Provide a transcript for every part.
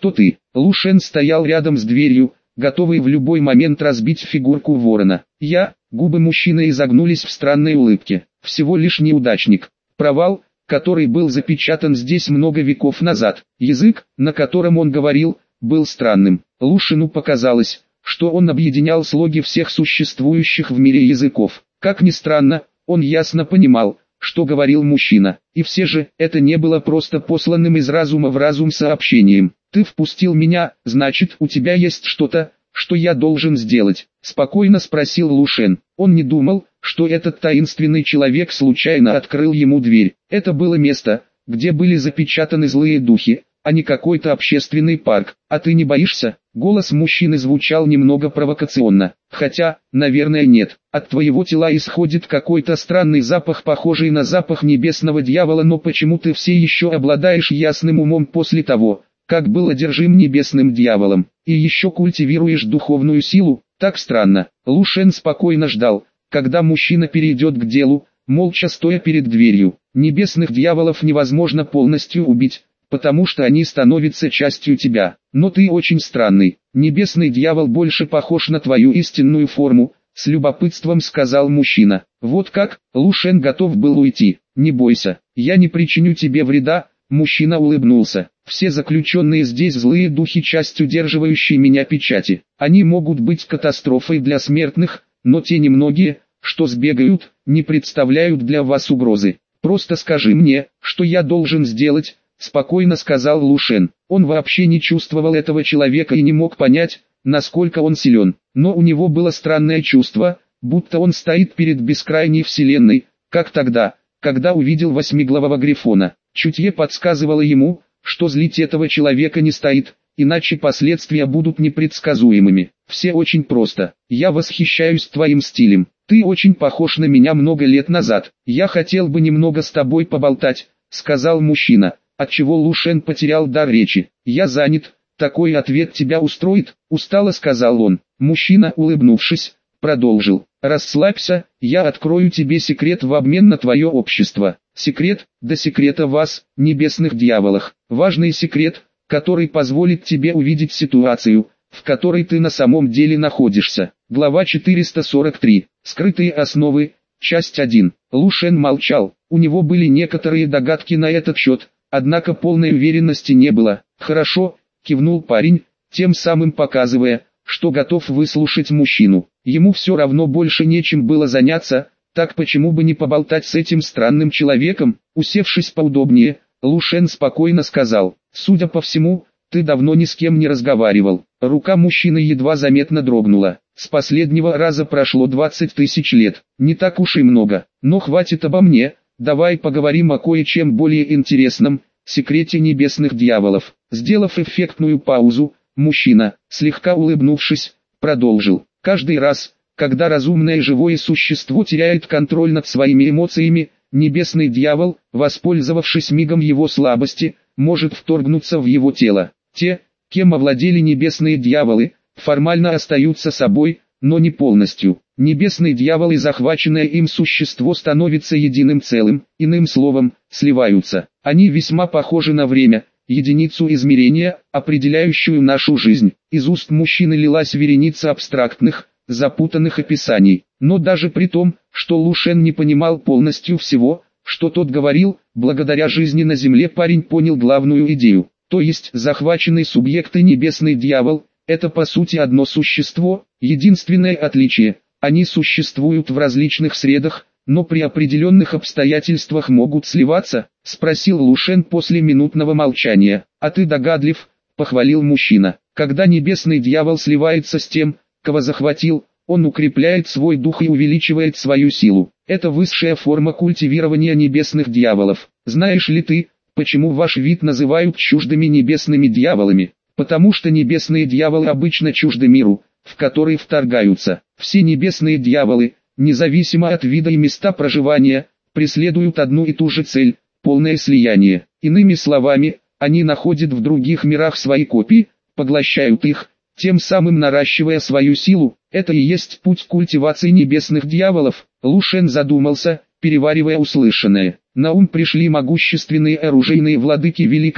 кто ты?» Лушен стоял рядом с дверью, готовый в любой момент разбить фигурку ворона. Губы мужчины изогнулись в странной улыбке. «Всего лишь неудачник. Провал, который был запечатан здесь много веков назад». Язык, на котором он говорил, был странным. Лушену показалось, что он объединял слоги всех существующих в мире языков. Как ни странно, он ясно понимал, что говорил мужчина. И все же, это не было просто посланным из разума в разум сообщением. «Ты впустил меня, значит, у тебя есть что-то, что я должен сделать?» — спокойно спросил Лушен. Он не думал, что этот таинственный человек случайно открыл ему дверь. Это было место, где были запечатаны злые духи, а не какой-то общественный парк. «А ты не боишься?» Голос мужчины звучал немного провокационно. «Хотя, наверное, нет. От твоего тела исходит какой-то странный запах, похожий на запах небесного дьявола, но почему ты все еще обладаешь ясным умом после того, как был одержим небесным дьяволом, и еще культивируешь духовную силу? Так странно». Лушен спокойно ждал, когда мужчина перейдет к делу, молча стоя перед дверью. «Небесных дьяволов невозможно полностью убить, потому что они становятся частью тебя. Но ты очень странный. Небесный дьявол больше похож на твою истинную форму», — с любопытством сказал мужчина. «Вот как?» Лушен готов был уйти. «Не бойся, я не причиню тебе вреда», — мужчина улыбнулся. «Все заключенные здесь злые духи, часть удерживающей меня печати. Они могут быть катастрофой для смертных, но те немногие, что сбегают, не представляют для вас угрозы. Просто скажи мне, что я должен сделать», — спокойно сказал Лушен. Он вообще не чувствовал этого человека и не мог понять, насколько он силен. Но у него было странное чувство, будто он стоит перед бескрайней вселенной, как тогда, когда увидел восьмиглавого грифона. Чутье подсказывало ему, что злить этого человека не стоит, иначе последствия будут непредсказуемыми. «Все очень просто. Я восхищаюсь твоим стилем. Ты очень похож на меня много лет назад. Я хотел бы немного с тобой поболтать», — сказал мужчина, отчего Лушен потерял дар речи. «Я занят. Такой ответ тебя устроит?» — устало сказал он. Мужчина, улыбнувшись, продолжил. «Расслабься, я открою тебе секрет в обмен на твое общество. Секрет, да секрета вас, небесных дьяволах. Важный секрет, который позволит тебе увидеть ситуацию, в которой ты на самом деле находишься». Глава 443. Скрытые основы. Часть 1. Лушен молчал. У него были некоторые догадки на этот счет, однако полной уверенности не было. «Хорошо», — кивнул парень, тем самым показывая, что готов выслушать мужчину. Ему все равно больше нечем было заняться, так почему бы не поболтать с этим странным человеком? Усевшись поудобнее, Лушен спокойно сказал: «Судя по всему, ты давно ни с кем не разговаривал». Рука мужчины едва заметно дрогнула. «С последнего раза прошло 20 тысяч лет. Не так уж и много, но хватит обо мне, давай поговорим о кое-чем более интересном, секрете небесных дьяволов». Сделав эффектную паузу, мужчина, слегка улыбнувшись, продолжил: «Каждый раз, когда разумное живое существо теряет контроль над своими эмоциями, небесный дьявол, воспользовавшись мигом его слабости, может вторгнуться в его тело. Те, кем овладели небесные дьяволы, формально остаются собой, но не полностью. Небесный дьявол и захваченное им существо становятся единым целым, иным словом, сливаются. Они весьма похожи на время, единицу измерения, определяющую нашу жизнь». Из уст мужчины лилась вереница абстрактных, запутанных описаний. Но даже при том, что Лушен не понимал полностью всего, что тот говорил, благодаря жизни на земле парень понял главную идею. То есть захваченный субъект и небесный дьявол – это по сути одно существо, единственное отличие – они существуют в различных средах, но при определенных обстоятельствах могут сливаться, спросил Лушен после минутного молчания. «А ты догадлив», – похвалил мужчина. «Когда небесный дьявол сливается с тем, кого захватил, он укрепляет свой дух и увеличивает свою силу. Это высшая форма культивирования небесных дьяволов. Знаешь ли ты, почему ваш вид называют чуждыми небесными дьяволами? Потому что небесные дьяволы обычно чужды миру, в который вторгаются. Все небесные дьяволы, независимо от вида и места проживания, преследуют одну и ту же цель – полное слияние. Иными словами, они находят в других мирах свои копии, поглощают их, тем самым наращивая свою силу. Это и есть путь культивации небесных дьяволов». Лушен задумался, переваривая услышанное. На ум пришли могущественные оружейные владыки Великой Инь,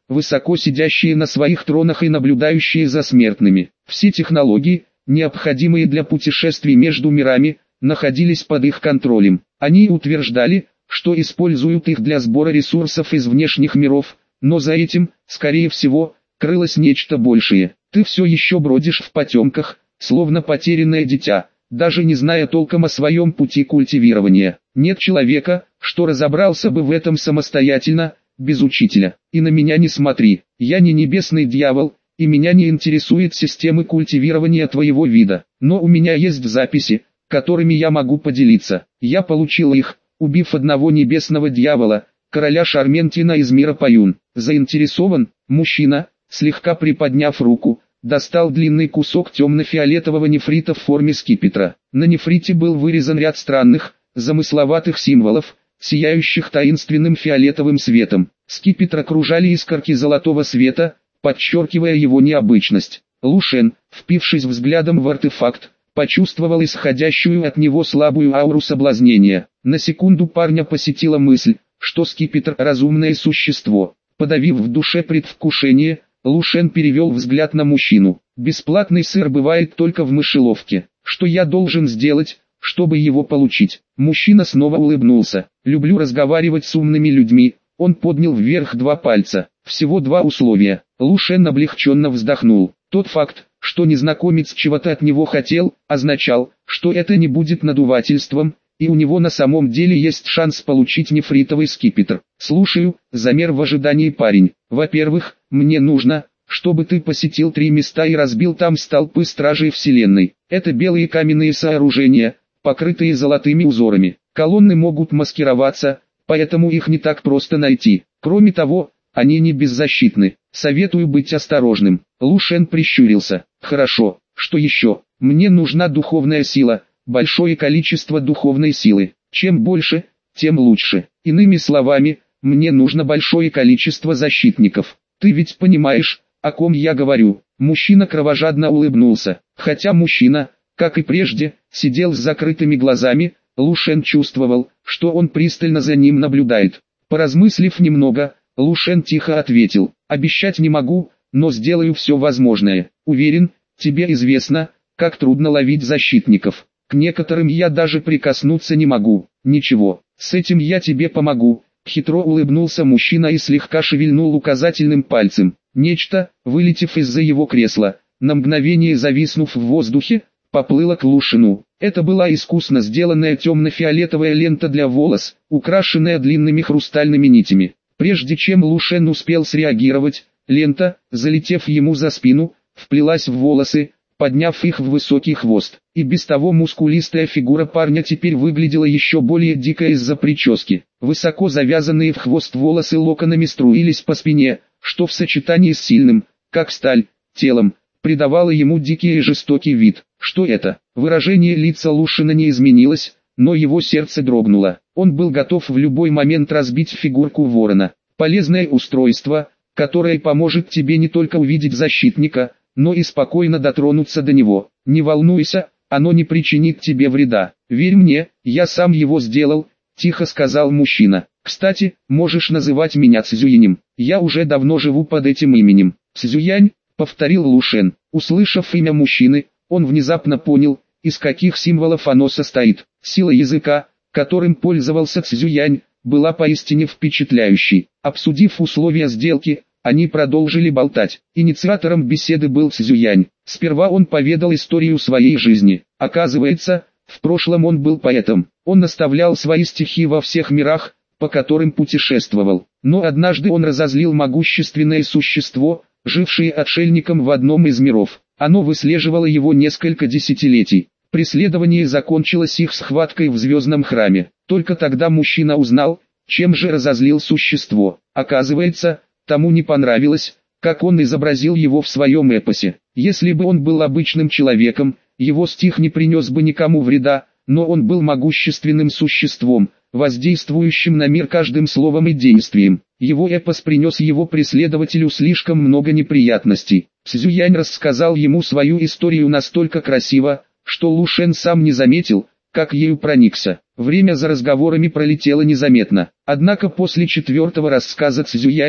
высоко сидящие на своих тронах и наблюдающие за смертными. Все технологии, необходимые для путешествий между мирами, находились под их контролем. Они утверждали, что используют их для сбора ресурсов из внешних миров, но за этим, скорее всего, крылось нечто большее. Ты все еще бродишь в потемках, словно потерянное дитя, даже не зная толком о своем пути культивирования. Нет человека, что разобрался бы в этом самостоятельно, без учителя. И на меня не смотри, я не небесный дьявол, и меня не интересует системы культивирования твоего вида. Но у меня есть записи, которыми я могу поделиться. Я получил их, убив одного небесного дьявола, короля Шарментина из мира Паюн. Заинтересован, мужчина, слегка приподняв руку, достал длинный кусок темно-фиолетового нефрита в форме скипетра. На нефрите был вырезан ряд странных, замысловатых символов, сияющих таинственным фиолетовым светом. Скипетр окружали искорки золотого света, подчеркивая его необычность. Лу Шен, впившись взглядом в артефакт, почувствовал исходящую от него слабую ауру соблазнения. На секунду парня посетила мысль, что скипетр – разумное существо. Подавив в душе предвкушение, Лу Шен перевел взгляд на мужчину. «Бесплатный сыр бывает только в мышеловке. Что я должен сделать, чтобы его получить?» Мужчина снова улыбнулся. «Люблю разговаривать с умными людьми». Он поднял вверх 2 пальца. Всего 2 условия. Лу Шен облегченно вздохнул. Тот факт, что незнакомец чего-то от него хотел, означал, что это не будет надувательством, и у него на самом деле есть шанс получить нефритовый скипетр. «Слушаю», — замер в ожидании парень. «Во-первых, мне нужно, чтобы ты посетил 3 места и разбил там столпы стражей вселенной. Это белые каменные сооружения, покрытые золотыми узорами. Колонны могут маскироваться, поэтому их не так просто найти. Кроме того, они не беззащитны. Советую быть осторожным». Лу Шен прищурился. «Хорошо, что еще? Мне нужна духовная сила, большое количество духовной силы. Чем больше, тем лучше. Иными словами, мне нужно большое количество защитников. Ты ведь понимаешь, о ком я говорю?» Мужчина кровожадно улыбнулся. Хотя мужчина, как и прежде, сидел с закрытыми глазами, Лу Шен чувствовал, что он пристально за ним наблюдает. Поразмыслив немного, Лу Шен тихо ответил: «Обещать не могу, но сделаю все возможное. Уверен, тебе известно, как трудно ловить защитников. К некоторым я даже прикоснуться не могу. Ничего, с этим я тебе помогу». Хитро улыбнулся мужчина и слегка шевельнул указательным пальцем. Нечто, вылетев из-за его кресла, на мгновение зависнув в воздухе, поплыло к Лу Шену. Это была искусно сделанная темно-фиолетовая лента для волос, украшенная длинными хрустальными нитями. Прежде чем Лу Шен успел среагировать, лента, залетев ему за спину, вплелась в волосы, подняв их в высокий хвост. И без того мускулистая фигура парня теперь выглядела еще более дико из-за прически. Высоко завязанные в хвост волосы локонами струились по спине, что в сочетании с сильным, как сталь, телом, придавало ему дикий и жестокий вид. Что это? Выражение лица Лу Шена не изменилось, но его сердце дрогнуло. Он был готов в любой момент разбить фигурку ворона. Полезное устройство, которое поможет тебе не только увидеть защитника, но и спокойно дотронуться до него. Не волнуйся, оно не причинит тебе вреда. Верь мне, я сам его сделал, тихо сказал мужчина. Кстати, можешь называть меня Цзюянем. Я уже давно живу под этим именем. Цзюянь, повторил Лу Шен. Услышав имя мужчины, он внезапно понял, из каких символов оно состоит. Сила языка, которым пользовался Цзюянь, была поистине впечатляющей. Обсудив условия сделки, они продолжили болтать. Инициатором беседы был Цзюянь. Сперва он поведал историю своей жизни. Оказывается, в прошлом он был поэтом. Он наставлял свои стихи во всех мирах, по которым путешествовал. Но однажды он разозлил могущественное существо, жившее отшельником в одном из миров. Оно выслеживало его несколько десятилетий. Преследование закончилось их схваткой в звездном храме. Только тогда мужчина узнал, чем же разозлил существо. Оказывается, тому не понравилось, как он изобразил его в своем эпосе. Если бы он был обычным человеком, его стих не принес бы никому вреда, но он был могущественным существом, воздействующим на мир каждым словом и действием. Его эпос принес его преследователю слишком много неприятностей. Цзюянь рассказал ему свою историю настолько красиво, что Лу Шен сам не заметил, как ею проникся. Время за разговорами пролетело незаметно. Однако после 4-го рассказа Цзюянь,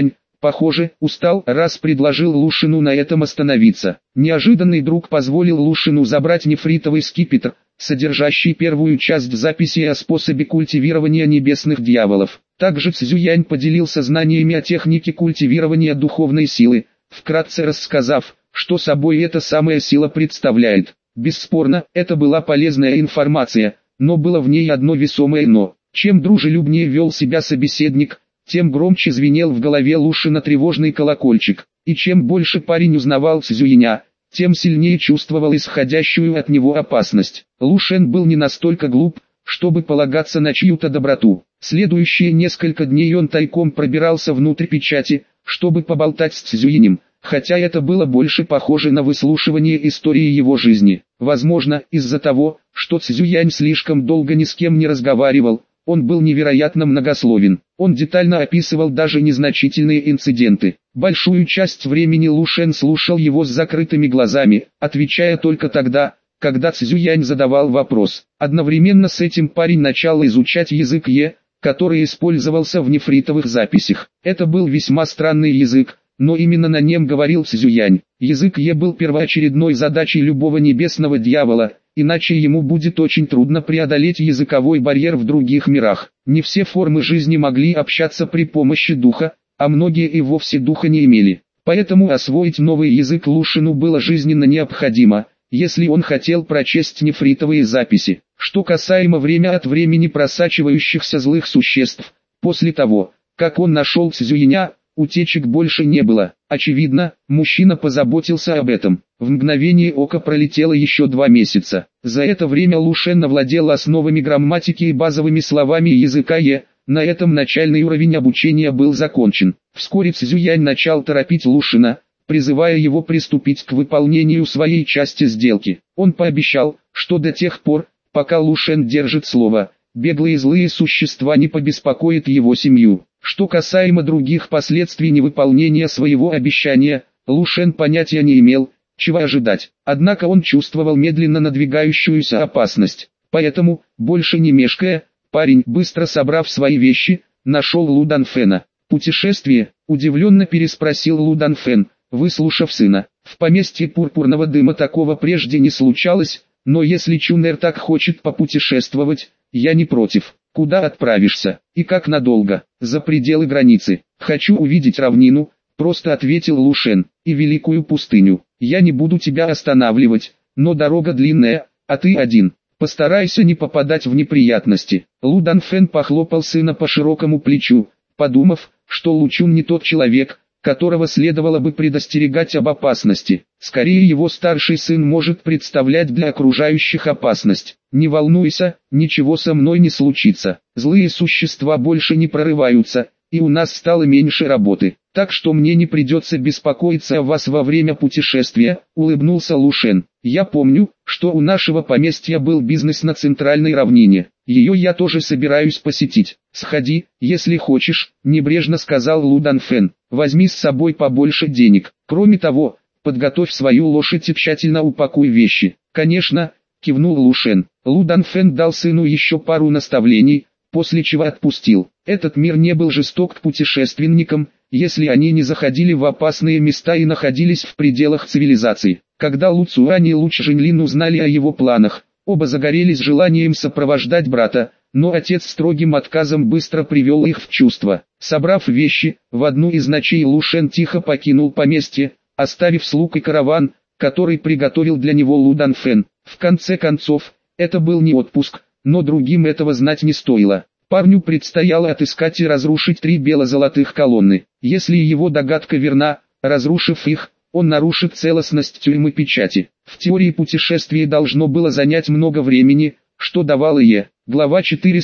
Похоже, устал, раз предложил Лушину на этом остановиться. Неожиданный друг позволил Лушину забрать нефритовый скипетр, содержащий первую часть записи о способе культивирования небесных дьяволов. Также Цзюянь поделился знаниями о технике культивирования духовной силы, вкратце рассказав, что собой эта самая сила представляет. Бесспорно, это была полезная информация, но было в ней одно весомое «но». Чем дружелюбнее вел себя собеседник, тем громче звенел в голове Лушина тревожный колокольчик, и чем больше парень узнавал Цзюяня, тем сильнее чувствовал исходящую от него опасность. Лушен был не настолько глуп, чтобы полагаться на чью-то доброту. Следующие несколько дней он тайком пробирался внутрь печати, чтобы поболтать с Цзюянем, хотя это было больше похоже на выслушивание истории его жизни. Возможно, из-за того, что Цзюянь слишком долго ни с кем не разговаривал, он был невероятно многословен. Он детально описывал даже незначительные инциденты. Большую часть времени Лушен слушал его с закрытыми глазами, отвечая только тогда, когда Цзюянь задавал вопрос. Одновременно с этим парень начал изучать язык Е, который использовался в нефритовых записях. Это был весьма странный язык, но именно на нем говорил Цзюянь. Язык Е был первоочередной задачей любого небесного дьявола, иначе ему будет очень трудно преодолеть языковой барьер в других мирах. Не все формы жизни могли общаться при помощи духа, а многие и вовсе духа не имели. Поэтому освоить новый язык Лушину было жизненно необходимо, если он хотел прочесть нефритовые записи. Что касаемо время от времени просачивающихся злых существ, после того, как он нашел Цзюяня, утечек больше не было. Очевидно, мужчина позаботился об этом. В мгновение ока пролетело еще 2 месяца. За это время Лушен овладел основами грамматики и базовыми словами языка Е. На этом начальный уровень обучения был закончен. Вскоре Цзюянь начал торопить Лушина, призывая его приступить к выполнению своей части сделки. Он пообещал, что до тех пор, пока Лушен держит слово, беглые злые существа не побеспокоят его семью. Что касаемо других последствий невыполнения своего обещания, Лушен понятия не имел, чего ожидать. Однако он чувствовал медленно надвигающуюся опасность. Поэтому, больше не мешкая, парень, быстро собрав свои вещи, нашел Лу Данфена. «Путешествие?» – удивленно переспросил Лу Данфен, выслушав сына. «В поместье пурпурного дыма такого прежде не случалось, но если Чунэр так хочет попутешествовать, я не против. Куда отправишься, и как надолго?» «За пределы границы. Хочу увидеть равнину», — просто ответил Лушен, — «и великую пустыню. Я не буду тебя останавливать, но дорога длинная, а ты один. Постарайся не попадать в неприятности». Лу Данфен похлопал сына по широкому плечу, подумав, что Лучун не тот человек, которого следовало бы предостерегать об опасности. Скорее его старший сын может представлять для окружающих опасность. «Не волнуйся, ничего со мной не случится. Злые существа больше не прорываются, и у нас стало меньше работы, так что мне не придется беспокоиться о вас во время путешествия», — улыбнулся Лушен. «Я помню, что у нашего поместья был бизнес на центральной равнине. Ее я тоже собираюсь посетить. Сходи, если хочешь», — небрежно сказал Лу Данфен. «Возьми с собой побольше денег. Кроме того, подготовь свою лошадь и тщательно упакуй вещи». «Конечно», — кивнул Лушен. Лу Данфен дал сыну еще пару наставлений, после чего отпустил. Этот мир не был жесток к путешественникам, если они не заходили в опасные места и находились в пределах цивилизации. Когда Лу Цуань и Лу Чжэньлин узнали о его планах, оба загорелись желанием сопровождать брата, но отец строгим отказом быстро привел их в чувство. Собрав вещи, в одну из ночей Лушен тихо покинул поместье, оставив слуг и караван, который приготовил для него Лу Данфен. В конце концов, это был не отпуск, но другим этого знать не стоило. Парню предстояло отыскать и разрушить 3 бело-золотых колонны. Если его догадка верна, разрушив их, он нарушит целостность тюрьмы печати. В теории путешествие должно было занять много времени, что давало Е. Глава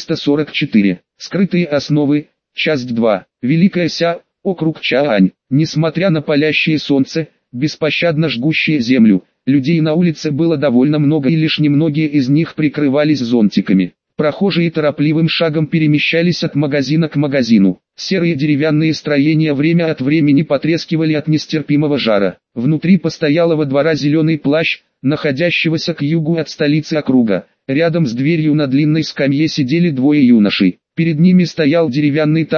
444. Скрытые основы. Часть 2. Великая Ся, округ Чаань. Несмотря на палящее солнце, беспощадно жгущее землю, людей на улице было довольно много и лишь немногие из них прикрывались зонтиками. Прохожие торопливым шагом перемещались от магазина к магазину. Серые деревянные строения время от времени потрескивали от нестерпимого жара. Внутри постоялого двора зеленый плащ, находящегося к югу от столицы округа. Рядом с дверью на длинной скамье сидели 2 юношей. Перед ними стоял деревянный таз,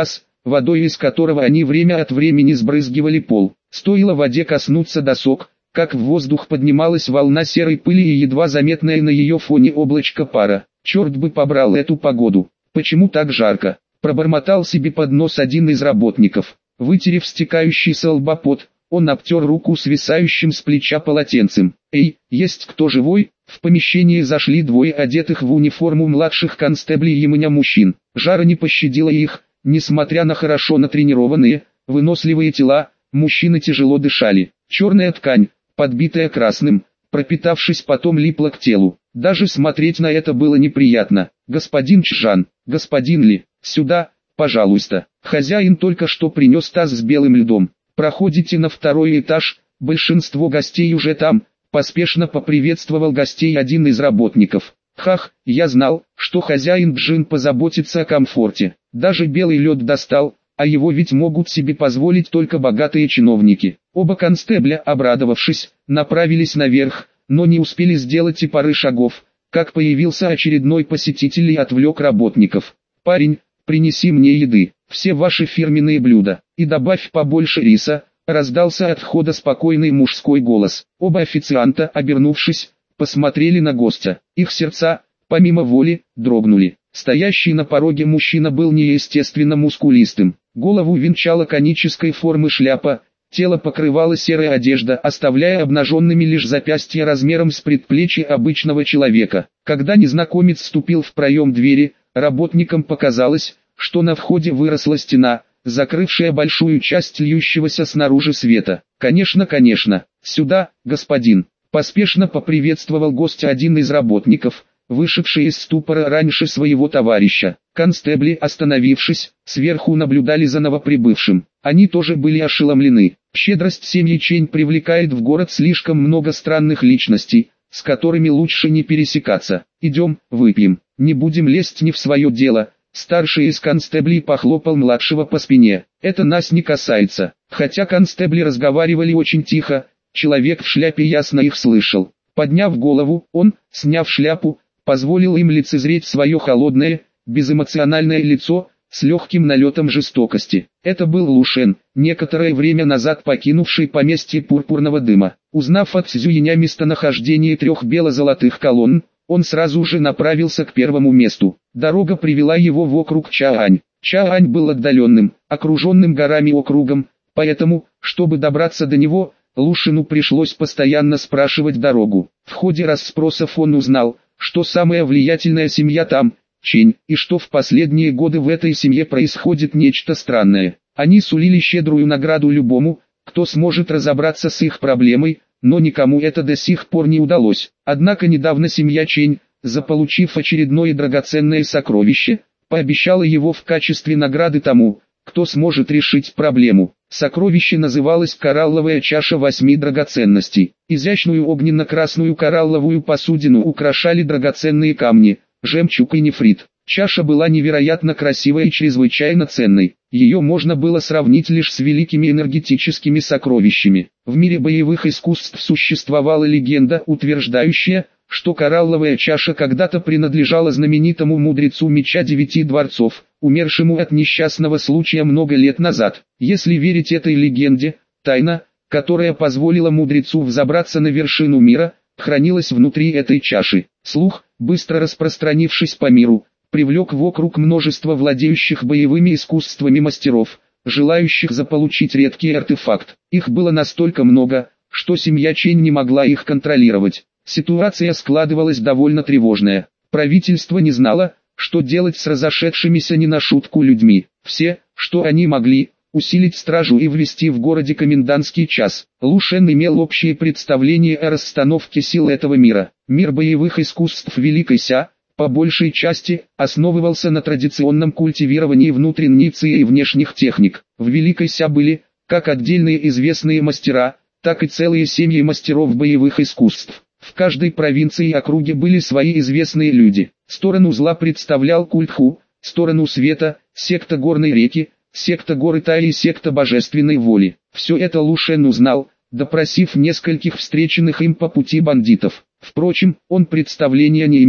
водой из которого они время от времени сбрызгивали пол. Стоило воде коснуться досок, как в воздух поднималась волна серой пыли и едва заметное на ее фоне облачко пара. «Черт бы побрал эту погоду! Почему так жарко?» – пробормотал себе под нос один из работников. Вытерев стекающий со лба пот, он обтер руку свисающим с плеча полотенцем. «Эй, есть кто живой?» В помещение зашли двое одетых в униформу младших констеблей Ямыня мужчин. Жара не пощадила их, несмотря на хорошо натренированные, выносливые тела, мужчины тяжело дышали. Черная ткань, подбитая красным, пропитавшись потом липла к телу. Даже смотреть на это было неприятно. «Господин Чжан, господин Ли, сюда, пожалуйста. Хозяин только что принес таз с белым льдом. Проходите на второй этаж, большинство гостей уже там», поспешно поприветствовал гостей один из работников. «Хах, я знал, что хозяин Джин позаботится о комфорте. Даже белый лед достал, а его ведь могут себе позволить только богатые чиновники». Оба констебля, обрадовавшись, направились наверх, но не успели сделать и пары шагов, как появился очередной посетитель и отвлек работников. «Парень, принеси мне еды, все ваши фирменные блюда, и добавь побольше риса», раздался от входа спокойный мужской голос. Оба официанта, обернувшись, посмотрели на гостя. Их сердца, помимо воли, дрогнули. Стоящий на пороге мужчина был неестественно мускулистым. Голову венчала конической формы шляпа, тело покрывала серая одежда, оставляя обнаженными лишь запястья размером с предплечье обычного человека. Когда незнакомец вступил в проем двери, работникам показалось, что на входе выросла стена, закрывшая большую часть льющегося снаружи света. «Конечно, конечно, сюда, господин!» Поспешно поприветствовал гостя один из работников, вышедший из ступора раньше своего товарища. Констебли, остановившись, сверху наблюдали за новоприбывшим. Они тоже были ошеломлены. Щедрость семьи Чень привлекает в город слишком много странных личностей, с которыми лучше не пересекаться. «Идем, выпьем, не будем лезть не в свое дело». Старший из констеблей похлопал младшего по спине. «Это нас не касается». Хотя констебли разговаривали очень тихо, человек в шляпе ясно их слышал. Подняв голову, он, сняв шляпу, позволил им лицезреть свое холодное, безэмоциональное лицо, с легким налетом жестокости. Это был Лушен, некоторое время назад покинувший поместье пурпурного дыма. Узнав от Цзюиня местонахождение 3 бело-золотых колонн, он сразу же направился к первому месту. Дорога привела его в округ Чаань. Чаань был отдаленным, окруженным горами округом, поэтому, чтобы добраться до него, Лушину пришлось постоянно спрашивать дорогу. В ходе расспросов он узнал, что самая влиятельная семья там – Чень, и что в последние годы в этой семье происходит нечто странное. Они сулили щедрую награду любому, кто сможет разобраться с их проблемой, но никому это до сих пор не удалось. Однако недавно семья Чень, заполучив очередное драгоценное сокровище, пообещала его в качестве награды тому, кто сможет решить проблему. Сокровище называлось «Коралловая чаша 8 драгоценностей». Изящную огненно-красную коралловую посудину украшали драгоценные камни, жемчуг и нефрит. Чаша была невероятно красивой и чрезвычайно ценной. Ее можно было сравнить лишь с великими энергетическими сокровищами. В мире боевых искусств существовала легенда, утверждающая, что коралловая чаша когда-то принадлежала знаменитому мудрецу меча 9 дворцов, умершему от несчастного случая много лет назад. Если верить этой легенде, тайна, которая позволила мудрецу взобраться на вершину мира, хранилась внутри этой чаши. Слух, быстро распространившись по миру, привлек в округ множество владеющих боевыми искусствами мастеров, желающих заполучить редкий артефакт. Их было настолько много, что семья Чень не могла их контролировать. Ситуация складывалась довольно тревожная. Правительство не знало, что делать с разошедшимися не на шутку людьми. Все, что они могли, усилить стражу и ввести в городе комендантский час. Лушен имел общее представление о расстановке сил этого мира. Мир боевых искусств Великой Ся, по большей части, основывался на традиционном культивировании внутренней ци и внешних техник. В Великой Ся были, как отдельные известные мастера, так и целые семьи мастеров боевых искусств. В каждой провинции и округе были свои известные люди. Сторону зла представлял культ Ху, сторону света – секта горной реки, секта горы Таи и секта божественной воли. Все это Лушен узнал, допросив нескольких встреченных им по пути бандитов. Впрочем, он представления не имел,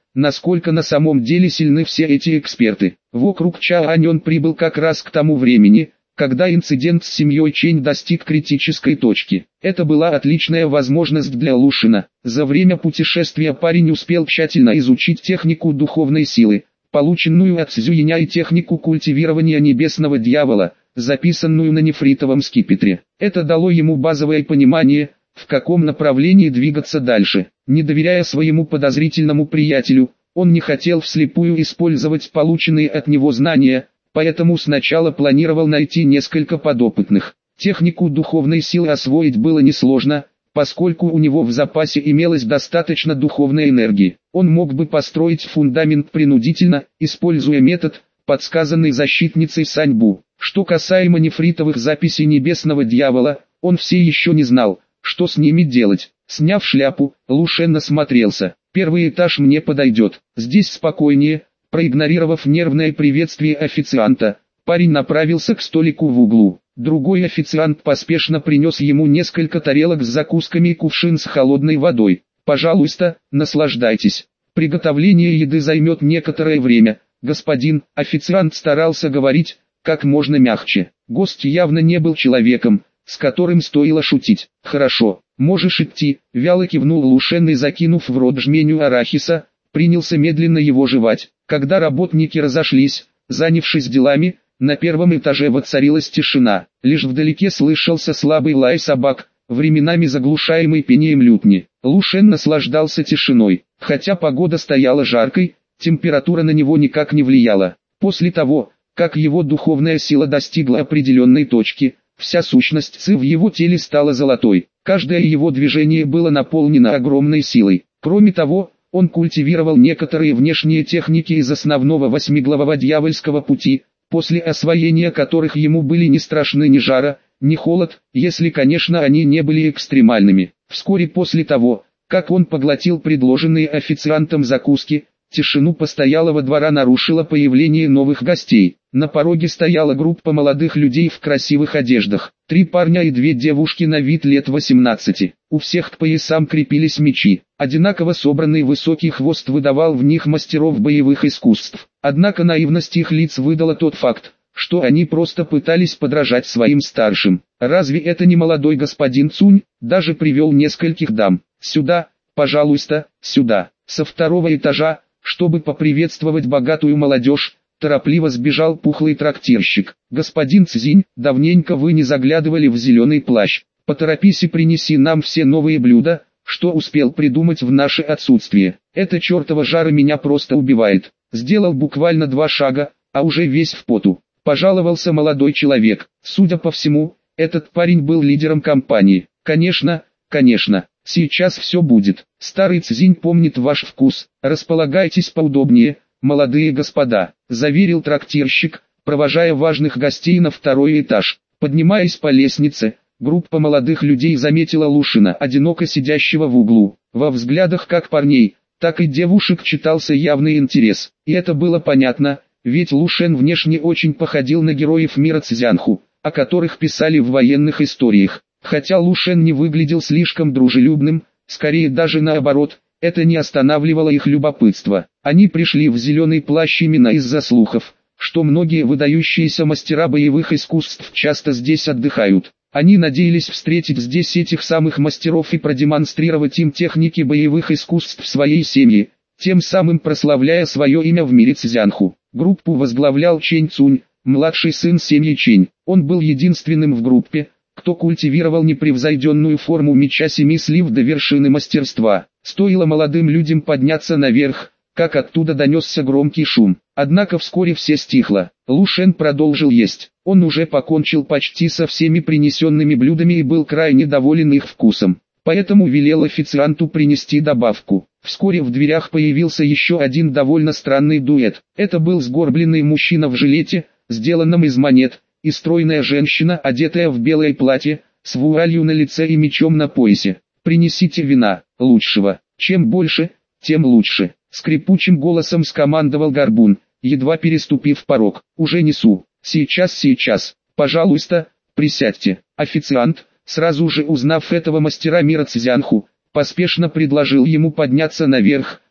насколько на самом деле сильны все эти эксперты. Вокруг Чаань он прибыл как раз к тому времени, когда инцидент с семьей Чэнь достиг критической точки. Это была отличная возможность для Лушина. За время путешествия парень успел тщательно изучить технику духовной силы, полученную от Цзюиня, и технику культивирования небесного дьявола, записанную на нефритовом скипетре. Это дало ему базовое понимание, в каком направлении двигаться дальше. Не доверяя своему подозрительному приятелю, он не хотел вслепую использовать полученные от него знания, поэтому сначала планировал найти несколько подопытных. Технику духовной силы освоить было несложно, поскольку у него в запасе имелось достаточно духовной энергии. Он мог бы построить фундамент принудительно, используя метод, подсказанный защитницей Саньбу. Что касаемо нефритовых записей небесного дьявола, он все еще не знал, что с ними делать. Сняв шляпу, Лушен осмотрелся. Первый этаж мне подойдет, здесь спокойнее. Проигнорировав нервное приветствие официанта, парень направился к столику в углу. Другой официант поспешно принес ему несколько тарелок с закусками и кувшин с холодной водой. «Пожалуйста, наслаждайтесь. Приготовление еды займет некоторое время, господин». Официант старался говорить как можно мягче. Гость явно не был человеком, с которым стоило шутить. «Хорошо, можешь идти», — вяло кивнул Лушен и, закинув в рот жменю арахиса, принялся медленно его жевать. Когда работники разошлись, занявшись делами, на первом этаже воцарилась тишина. Лишь вдалеке слышался слабый лай собак, временами заглушаемый пением лютни. Лушен наслаждался тишиной. Хотя погода стояла жаркой, температура на него никак не влияла. После того, как его духовная сила достигла определенной точки, вся сущность Ци в его теле стала золотой. Каждое его движение было наполнено огромной силой. Кроме того, он культивировал некоторые внешние техники из основного восьмиглавого дьявольского пути, после освоения которых ему были не страшны ни жара, ни холод, если, конечно, они не были экстремальными. Вскоре после того, как он поглотил предложенные официантом закуски, тишину постоялого двора нарушило появление новых гостей. На пороге стояла группа молодых людей в красивых одеждах. 3 парня и 2 девушки на вид лет 18. У всех к поясам крепились мечи. Одинаково собранный высокий хвост выдавал в них мастеров боевых искусств. Однако наивность их лиц выдала тот факт, что они просто пытались подражать своим старшим. Разве это не молодой господин Цунь? Даже привел нескольких дам. «Сюда, пожалуйста, сюда». Со 2-го этажа, чтобы поприветствовать богатую молодежь, торопливо сбежал пухлый трактирщик. «Господин Цзинь, давненько вы не заглядывали в зеленый плащ. Поторопись и принеси нам все новые блюда, что успел придумать в наше отсутствие. Эта чертова жара меня просто убивает». Сделал буквально 2 шага, а уже весь в поту. Пожаловался молодой человек. Судя по всему, этот парень был лидером компании. «Конечно, конечно, сейчас все будет. Старый Цзинь помнит ваш вкус. Располагайтесь поудобнее, молодые господа», — заверил трактирщик, провожая важных гостей на 2-й этаж. Поднимаясь по лестнице, группа молодых людей заметила Лушина, одиноко сидящего в углу. Во взглядах как парней, так и девушек читался явный интерес. И это было понятно, ведь Лушен внешне очень походил на героев мира Цзянху, о которых писали в военных историях. Хотя Лушен не выглядел слишком дружелюбным, скорее даже наоборот, это не останавливало их любопытство. Они пришли в зеленый плащ именно из-за слухов, что многие выдающиеся мастера боевых искусств часто здесь отдыхают. Они надеялись встретить здесь этих самых мастеров и продемонстрировать им техники боевых искусств своей семьи, тем самым прославляя свое имя в мире Цзянху. Группу возглавлял Чэнь Цунь, младший сын семьи Чэнь. Он был единственным в группе, кто культивировал непревзойденную форму меча 7 слив до вершины мастерства. Стоило молодым людям подняться наверх, как оттуда донесся громкий шум. Однако вскоре все стихло. Лушен продолжил есть. Он уже покончил почти со всеми принесенными блюдами и был крайне доволен их вкусом. Поэтому велел официанту принести добавку. Вскоре в дверях появился еще один довольно странный дуэт. Это был сгорбленный мужчина в жилете, сделанном из монет, и стройная женщина, одетая в белое платье, с вуалью на лице и мечом на поясе. «Принесите вина, лучшего. Чем больше, тем лучше», — скрипучим голосом скомандовал Горбун, едва переступив порог. «Уже несу. Сейчас, пожалуйста, присядьте». Официант, сразу же узнав этого мастера мира Цзянху, поспешно предложил ему подняться наверх,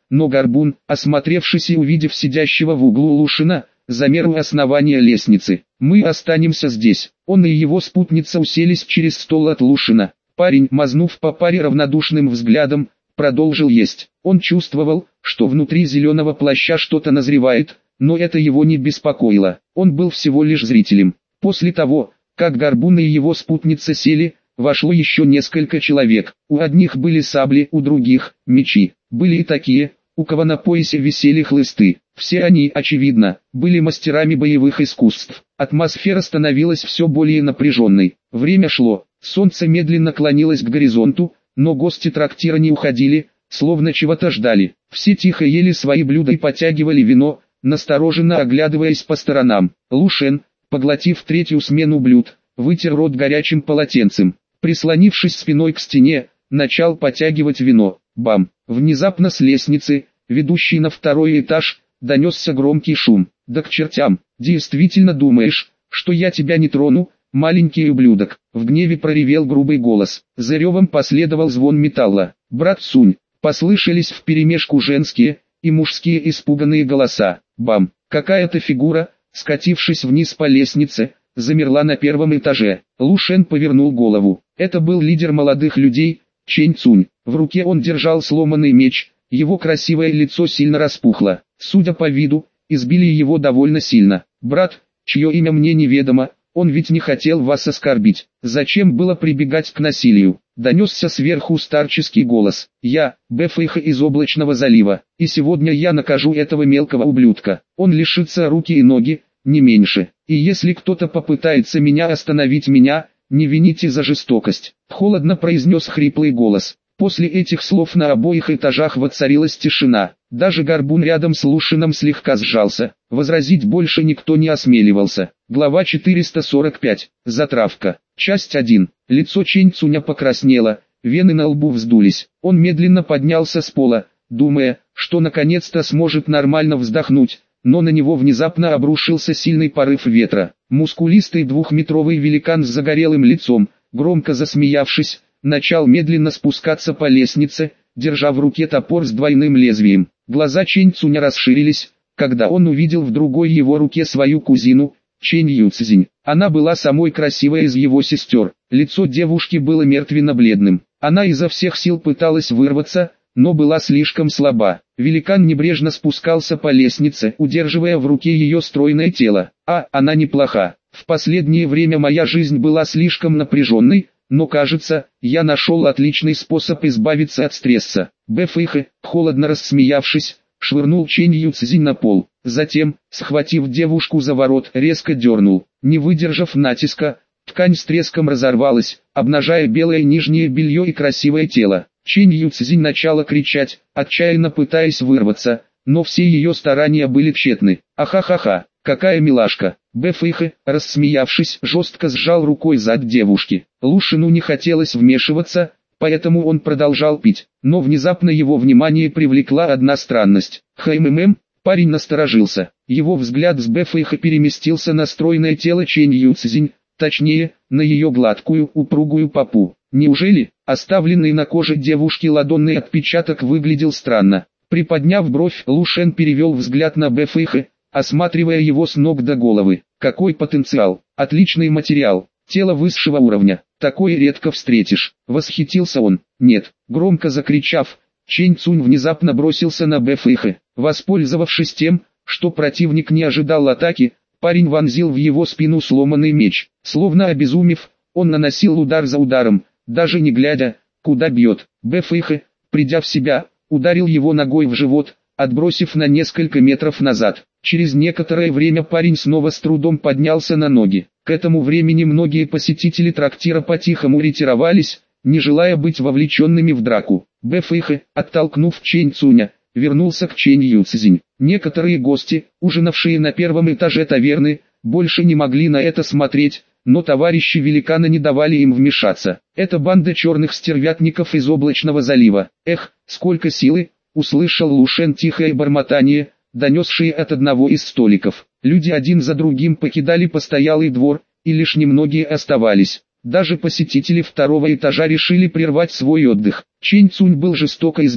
но Горбун, осмотревшись и увидев сидящего в углу Лушина, замер у основания лестницы. «Мы останемся здесь». Он и его спутница уселись через стол от Лушина. Парень, мазнув по паре равнодушным взглядом, продолжил есть. Он чувствовал, что внутри зеленого плаща что-то назревает, но это его не беспокоило. Он был всего лишь зрителем. После того, как Горбун и его спутница сели, вошло еще несколько человек. У одних были сабли, у других – мечи. Были и такие, у кого на поясе висели хлысты. Все они, очевидно, были мастерами боевых искусств. Атмосфера становилась все более напряженной. Время шло, солнце медленно клонилось к горизонту, но гости трактира не уходили, словно чего-то ждали. Все тихо ели свои блюда и потягивали вино, настороженно оглядываясь по сторонам. Лушен, поглотив третью смену блюд, вытер рот горячим полотенцем. Прислонившись спиной к стене, начал потягивать вино. Бам! Внезапно с лестницы, ведущей на второй этаж, донесся громкий шум. «Да к чертям! Действительно думаешь, что я тебя не трону, маленький ублюдок?» В гневе проревел грубый голос. За ревом последовал звон металла. «Брат Сунь!» Послышались вперемешку женские и мужские испуганные голоса. Бам! Какая-то фигура, скатившись вниз по лестнице, замерла на первом этаже. Лушен повернул голову. Это был лидер молодых людей, Чэнь Цунь. В руке он держал сломанный меч, его красивое лицо сильно распухло. Судя по виду, избили его довольно сильно. «Брат, чье имя мне неведомо, он ведь не хотел вас оскорбить. Зачем было прибегать к насилию?» Донесся сверху старческий голос. «Я, Бефейха из Облачного залива, и сегодня я накажу этого мелкого ублюдка. Он лишится руки и ноги, не меньше. И если кто-то попытается остановить меня, не вините за жестокость», — холодно произнес хриплый голос. После этих слов на обоих этажах воцарилась тишина. Даже Горбун рядом с Лушином слегка сжался. Возразить больше никто не осмеливался. Глава 445. Затравка. Часть 1. Лицо Чэнь Цуня покраснело, вены на лбу вздулись. Он медленно поднялся с пола, думая, что наконец-то сможет нормально вздохнуть, но на него внезапно обрушился сильный порыв ветра. Мускулистый двухметровый великан с загорелым лицом, громко засмеявшись, начал медленно спускаться по лестнице, держа в руке топор с двойным лезвием. Глаза Чэнь Цуня расширились, когда он увидел в другой его руке свою кузину, Чэнь Юцзинь. Она была самой красивой из его сестер. Лицо девушки было мертвенно-бледным. Она изо всех сил пыталась вырваться, но была слишком слаба. Великан небрежно спускался по лестнице, удерживая в руке ее стройное тело. Она неплоха. В последнее время моя жизнь была слишком напряженной, но кажется, я нашел отличный способ избавиться от стресса. Бефэйхэ, холодно рассмеявшись, швырнул Чэнь Юцзинь на пол. Затем, схватив девушку за ворот, резко дернул. Не выдержав натиска, ткань с треском разорвалась, обнажая белое нижнее белье и красивое тело. Чэнь Юцзинь начала кричать, отчаянно пытаясь вырваться, но все ее старания были тщетны. «Ахахаха, какая милашка!» Бефэйхэ, рассмеявшись, жестко сжал рукой зад девушки. Лушину не хотелось вмешиваться, поэтому он продолжал пить. Но внезапно его внимание привлекла одна странность. Парень насторожился. Его взгляд с Бефэйхэ переместился на стройное тело Чэнь Юцзинь, точнее, на ее гладкую, упругую попу. Неужели, оставленный на коже девушки ладонный отпечаток выглядел странно? Приподняв бровь, Лушен перевел взгляд на Бефэйхэ, осматривая его с ног до головы. Какой потенциал, отличный материал, тело высшего уровня, такое редко встретишь. Восхитился он. Нет, громко закричав, Чэнь Цунь внезапно бросился на Бефэйхэ. Воспользовавшись тем, что противник не ожидал атаки, парень вонзил в его спину сломанный меч. Словно обезумев, он наносил удар за ударом, даже не глядя, куда бьет. Бефэйхэ, придя в себя, ударил его ногой в живот, отбросив на несколько метров назад. Через некоторое время парень снова с трудом поднялся на ноги. К этому времени многие посетители трактира по-тихому ретировались, не желая быть вовлеченными в драку. Бефэйхэ, оттолкнув Чэнь Цуня, вернулся к Чэнь Юцзинь. Некоторые гости, ужинавшие на первом этаже таверны, больше не могли на это смотреть, но товарищи великана не давали им вмешаться. Это банда черных стервятников из Облачного залива. Эх, сколько силы! Услышал Лушен тихое бормотание, донесшие от одного из столиков. Люди один за другим покидали постоялый двор, и лишь немногие оставались. Даже посетители второго этажа решили прервать свой отдых. Чэнь Цунь был жестоко избит,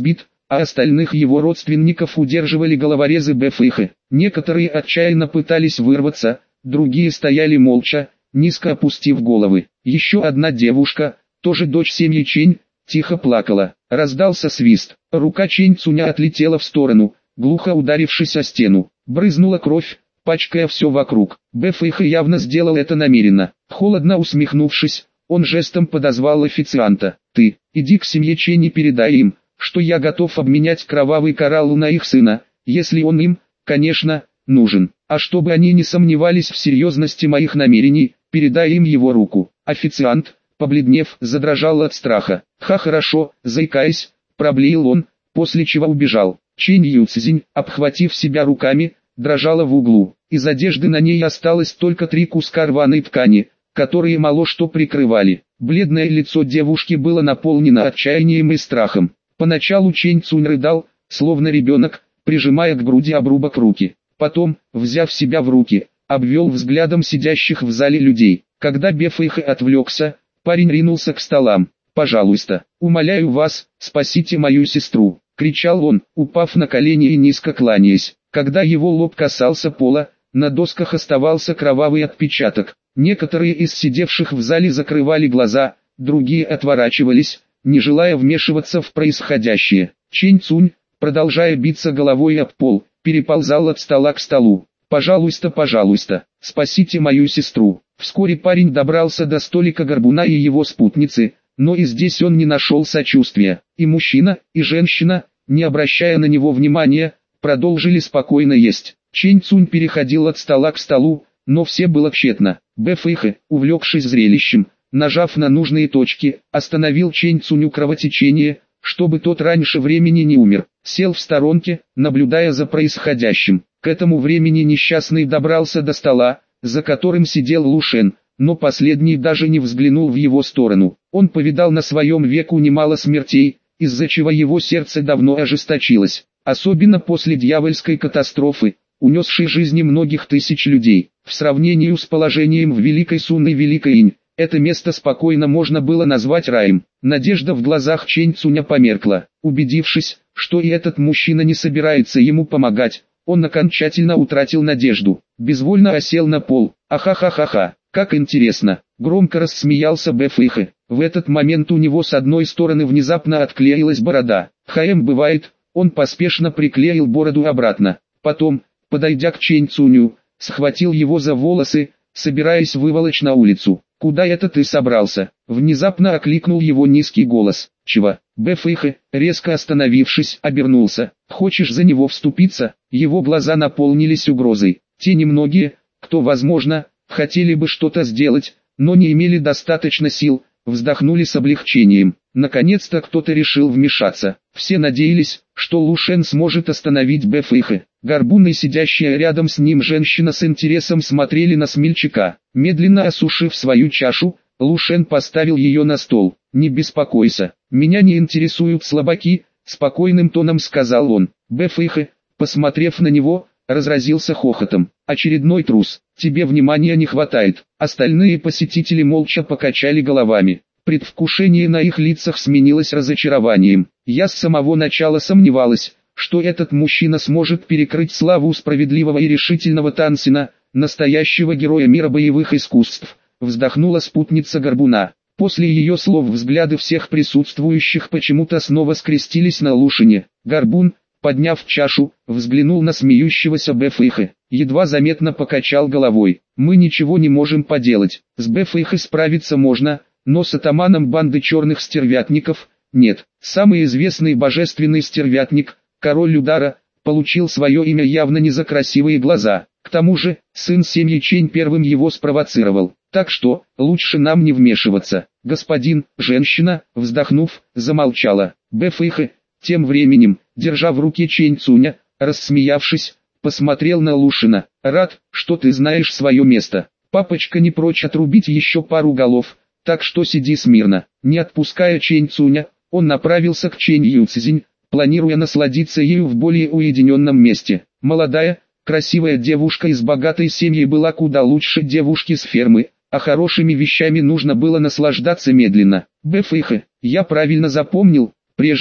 а остальных его родственников удерживали головорезы Бефыхы. Некоторые отчаянно пытались вырваться, другие стояли молча, низко опустив головы. Еще одна девушка, тоже дочь семьи Чень, тихо плакала. Раздался свист. Рука Чень Цуня отлетела в сторону, глухо ударившись о стену. Брызнула кровь, пачкая все вокруг. Бефыха явно сделал это намеренно. Холодно усмехнувшись, он жестом подозвал официанта. «Ты, иди к семье Чень и передай им, что я готов обменять кровавый коралл на их сына, если он им, конечно, нужен. А чтобы они не сомневались в серьезности моих намерений, передай им его руку». Официант, побледнев, задрожал от страха. «Ха, хорошо», заикаясь, проблеял он, после чего убежал. Чэнь Юцзинь, обхватив себя руками, дрожала в углу. Из одежды на ней осталось только 3 куска рваной ткани, которые мало что прикрывали. Бледное лицо девушки было наполнено отчаянием и страхом. Поначалу Чэнь Цунь рыдал, словно ребенок, прижимая к груди обрубок руки. Потом, взяв себя в руки, обвел взглядом сидящих в зале людей. Когда Бефыха отвлекся, парень ринулся к столам. «Пожалуйста, умоляю вас, спасите мою сестру!» — кричал он, упав на колени и низко кланяясь. Когда его лоб касался пола, на досках оставался кровавый отпечаток. Некоторые из сидевших в зале закрывали глаза, другие отворачивались, не желая вмешиваться в происходящее. Чэнь Цунь, продолжая биться головой об пол, переползал от стола к столу. «Пожалуйста, пожалуйста, спасите мою сестру!» Вскоре парень добрался до столика Горбуна и его спутницы, но и здесь он не нашел сочувствия. И мужчина, и женщина, не обращая на него внимания, продолжили спокойно есть. Чэнь Цунь переходил от стола к столу, но все было тщетно. Бефыха, увлекшись зрелищем, нажав на нужные точки, остановил Чэнь Цуню кровотечение, чтобы тот раньше времени не умер. Сел в сторонке, наблюдая за происходящим. К этому времени несчастный добрался до стола, за которым сидел Лушен, но последний даже не взглянул в его сторону. Он повидал на своем веку немало смертей, из-за чего его сердце давно ожесточилось, особенно после дьявольской катастрофы, унесшей жизни многих тысяч людей. В сравнении с положением в Великой Сун и Великой Инь, это место спокойно можно было назвать раем. Надежда в глазах Чэнь Цуня померкла. Убедившись, что и этот мужчина не собирается ему помогать, он окончательно утратил надежду. Безвольно осел на пол. «Ахахахаха, как интересно!» Громко рассмеялся Бефыха. В этот момент у него с одной стороны внезапно отклеилась борода. Бывает, он поспешно приклеил бороду обратно. Потом, подойдя к Чэнь Цуню, схватил его за волосы, собираясь выволочь на улицу. «Куда это ты собрался?» Внезапно окликнул его низкий голос. «Чего?» Бефыха, резко остановившись, обернулся. «Хочешь за него вступиться?» Его глаза наполнились угрозой. Те немногие, кто, возможно, хотели бы что-то сделать, но не имели достаточно сил, вздохнули с облегчением. Наконец-то кто-то решил вмешаться. Все надеялись, что Лушен сможет остановить Бефыха. Горбун и сидящая рядом с ним женщина с интересом смотрели на смельчака. Медленно осушив свою чашу, Лушен поставил ее на стол. «Не беспокойся, меня не интересуют слабаки», — спокойным тоном сказал он. Бефыха, посмотрев на него, разразился хохотом. «Очередной трус, тебе внимания не хватает». Остальные посетители молча покачали головами. Предвкушение на их лицах сменилось разочарованием. Я с самого начала сомневалась, что этот мужчина сможет перекрыть славу справедливого и решительного Тансина, настоящего героя мира боевых искусств, вздохнула спутница Горбуна. После ее слов взгляды всех присутствующих почему-то снова скрестились на Лушине. Горбун, подняв чашу, взглянул на смеющегося Бефыха, едва заметно покачал головой. «Мы ничего не можем поделать, с Бефыхой справиться можно, но с атаманом банды черных стервятников нет». Самый известный божественный стервятник, король удара, получил свое имя явно не за красивые глаза. К тому же, сын семьи Чэнь первым его спровоцировал. Так что, лучше нам не вмешиваться. Господин, женщина, вздохнув, замолчала. Бефыха, тем временем, держа в руке Чэнь Цуня, рассмеявшись, посмотрел на Лушина. «Рад, что ты знаешь свое место. Папочка не прочь отрубить еще пару голов, так что сиди смирно». Не отпуская Чэнь Цуня, он направился к Чэнь Юцзинь, планируя насладиться ею в более уединенном месте. Молодая, красивая девушка из богатой семьи была куда лучше девушки с фермы, а хорошими вещами нужно было наслаждаться медленно. «Бефыха, я правильно запомнил, прежде,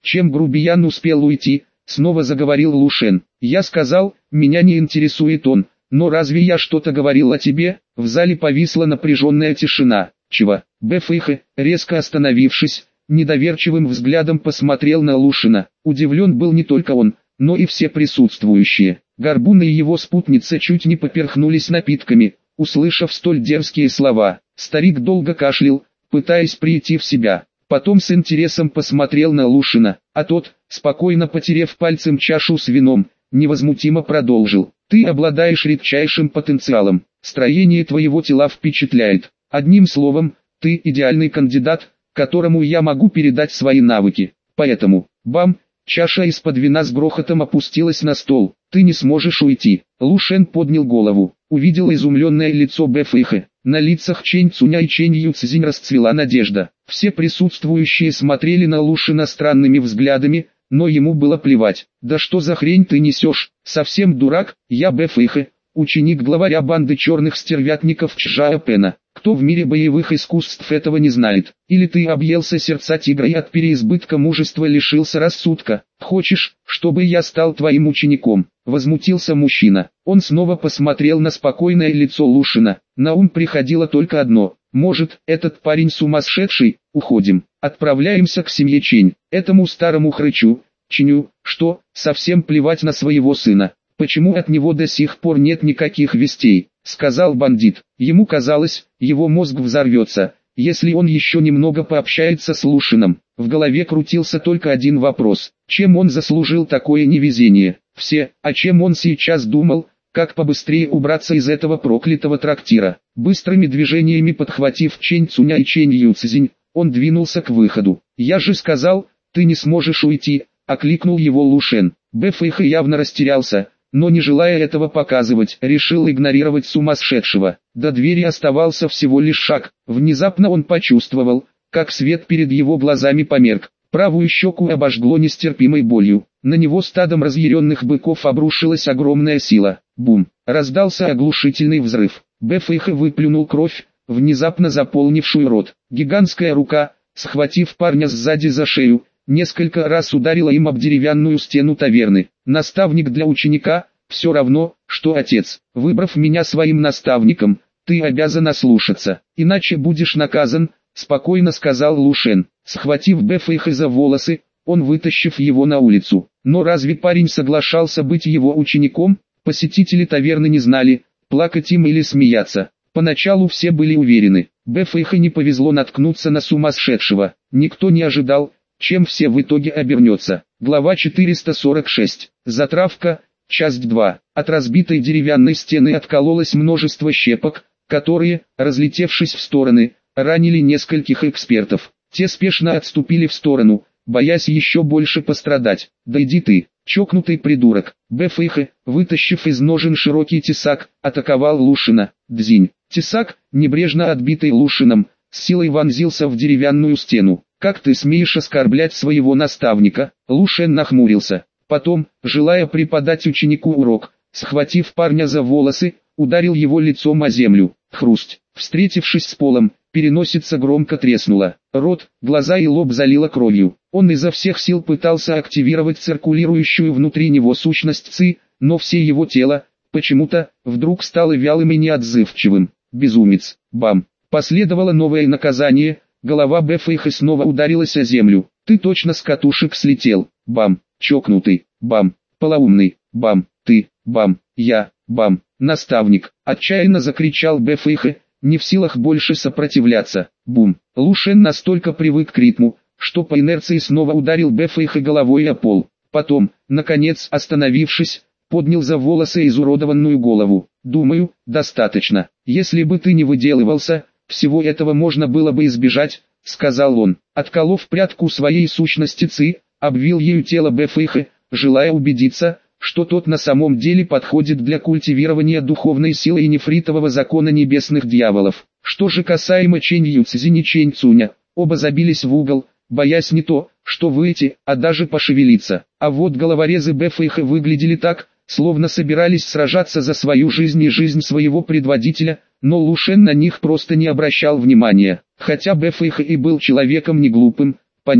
чем грубиян успел уйти, снова заговорил Лушен. Я сказал, меня не интересует он, но разве я что-то говорил о тебе? В зале повисла напряженная тишина. Чего? Бефыхе, резко остановившись, недоверчивым взглядом посмотрел на Лушина. Удивлен был не только он, но и все присутствующие. Горбун и его спутница чуть не поперхнулись напитками, услышав столь дерзкие слова. Старик долго кашлял, пытаясь прийти в себя. Потом с интересом посмотрел на Лушина, а тот, спокойно потерев пальцем чашу с вином, невозмутимо продолжил. Ты обладаешь редчайшим потенциалом, строение твоего тела впечатляет. Одним словом, ты идеальный кандидат, которому я могу передать свои навыки. Поэтому, бам, чаша из-под вина с грохотом опустилась на стол. Ты не сможешь уйти. Лушен поднял голову, увидел изумленное лицо Бефыхе. На лицах Чэнь Цуня и Чэнь Юцзинь расцвела надежда. Все присутствующие смотрели на Лушина странными взглядами, но ему было плевать. Да что за хрень ты несешь? Совсем дурак? Я Бефыхе, ученик главаря банды черных стервятников Чжао Пена. Кто в мире боевых искусств этого не знает? Или ты объелся сердца тигра и от переизбытка мужества лишился рассудка? Хочешь, чтобы я стал твоим учеником? Возмутился мужчина. Он снова посмотрел на спокойное лицо Лушина. На ум приходило только одно. Может, этот парень сумасшедший? Уходим. Отправляемся к семье Чэнь. Этому старому хрычу, Ченю, что, совсем плевать на своего сына. Почему от него до сих пор нет никаких вестей? Сказал бандит. Ему казалось, его мозг взорвется, если он еще немного пообщается с Лушиным. В голове крутился только один вопрос. Чем он заслужил такое невезение? Все, о чем он сейчас думал, как побыстрее убраться из этого проклятого трактира. Быстрыми движениями подхватив Чэнь Цуня и Чэнь Юцзинь, он двинулся к выходу. «Я же сказал, ты не сможешь уйти», — окликнул его Лушен. Бефэйхэ явно растерялся, но не желая этого показывать, решил игнорировать сумасшедшего. До двери оставался всего лишь шаг. Внезапно он почувствовал, как свет перед его глазами померк. Правую щеку обожгло нестерпимой болью. На него стадом разъяренных быков обрушилась огромная сила. Бум! Раздался оглушительный взрыв. Бефэйхэ выплюнул кровь, внезапно заполнившую рот. Гигантская рука, схватив парня сзади за шею, несколько раз ударила им об деревянную стену таверны. Наставник для ученика, все равно, что отец. Выбрав меня своим наставником, ты обязан ослушаться, иначе будешь наказан, спокойно сказал Лушен. Схватив Бефэйхэ за волосы, он вытащив его на улицу. Но разве парень соглашался быть его учеником? Посетители таверны не знали, плакать им или смеяться. Поначалу все были уверены, Бефэйхэ не повезло наткнуться на сумасшедшего. Никто не ожидал, чем все в итоге обернется. Глава 446. Затравка. Часть 2. От разбитой деревянной стены откололось множество щепок, которые, разлетевшись в стороны, ранили нескольких экспертов. Те спешно отступили в сторону, боясь еще больше пострадать. «Да иди ты, чокнутый придурок!» Бефэйхэ, вытащив из ножен широкий тесак, атаковал Лушина. Дзинь. Тесак, небрежно отбитый Лушином, с силой вонзился в деревянную стену. «Как ты смеешь оскорблять своего наставника?» Лушен нахмурился. Потом, желая преподать ученику урок, схватив парня за волосы, ударил его лицом о землю. Хрусть. Встретившись с полом, переносица громко треснула. Рот, глаза и лоб залило кровью. Он изо всех сил пытался активировать циркулирующую внутри него сущность Ци, но все его тело, почему-то, вдруг стало вялым и неотзывчивым. Безумец. Бам. Последовало новое наказание. Голова Бефэйхэ снова ударилась о землю. Ты точно с катушек слетел. Бам. Чокнутый. Бам. Полоумный. Бам. Ты. Бам. Я. Бам. Наставник. Отчаянно закричал Бефэйхэ, не в силах больше сопротивляться. Бум. Лушен настолько привык к ритму, что по инерции снова ударил Бефэйхэ головой о пол. Потом, наконец остановившись, поднял за волосы изуродованную голову. «Думаю, достаточно. Если бы ты не выделывался, всего этого можно было бы избежать», — сказал он. Отколов прядку своей сущности Ци, обвил ею тело Бефэйхэ, желая убедиться, что тот на самом деле подходит для культивирования духовной силы и нефритового закона небесных дьяволов. Что же касаемо Чэнь Юцзинь и Чэнь Цуня, оба забились в угол, боясь не то, что выйти, а даже пошевелиться. А вот головорезы Бефэйхэ выглядели так, словно собирались сражаться за свою жизнь и жизнь своего предводителя, но Лушен на них просто не обращал внимания. Хотя Бефэйхэ и был человеком не глупым, понять,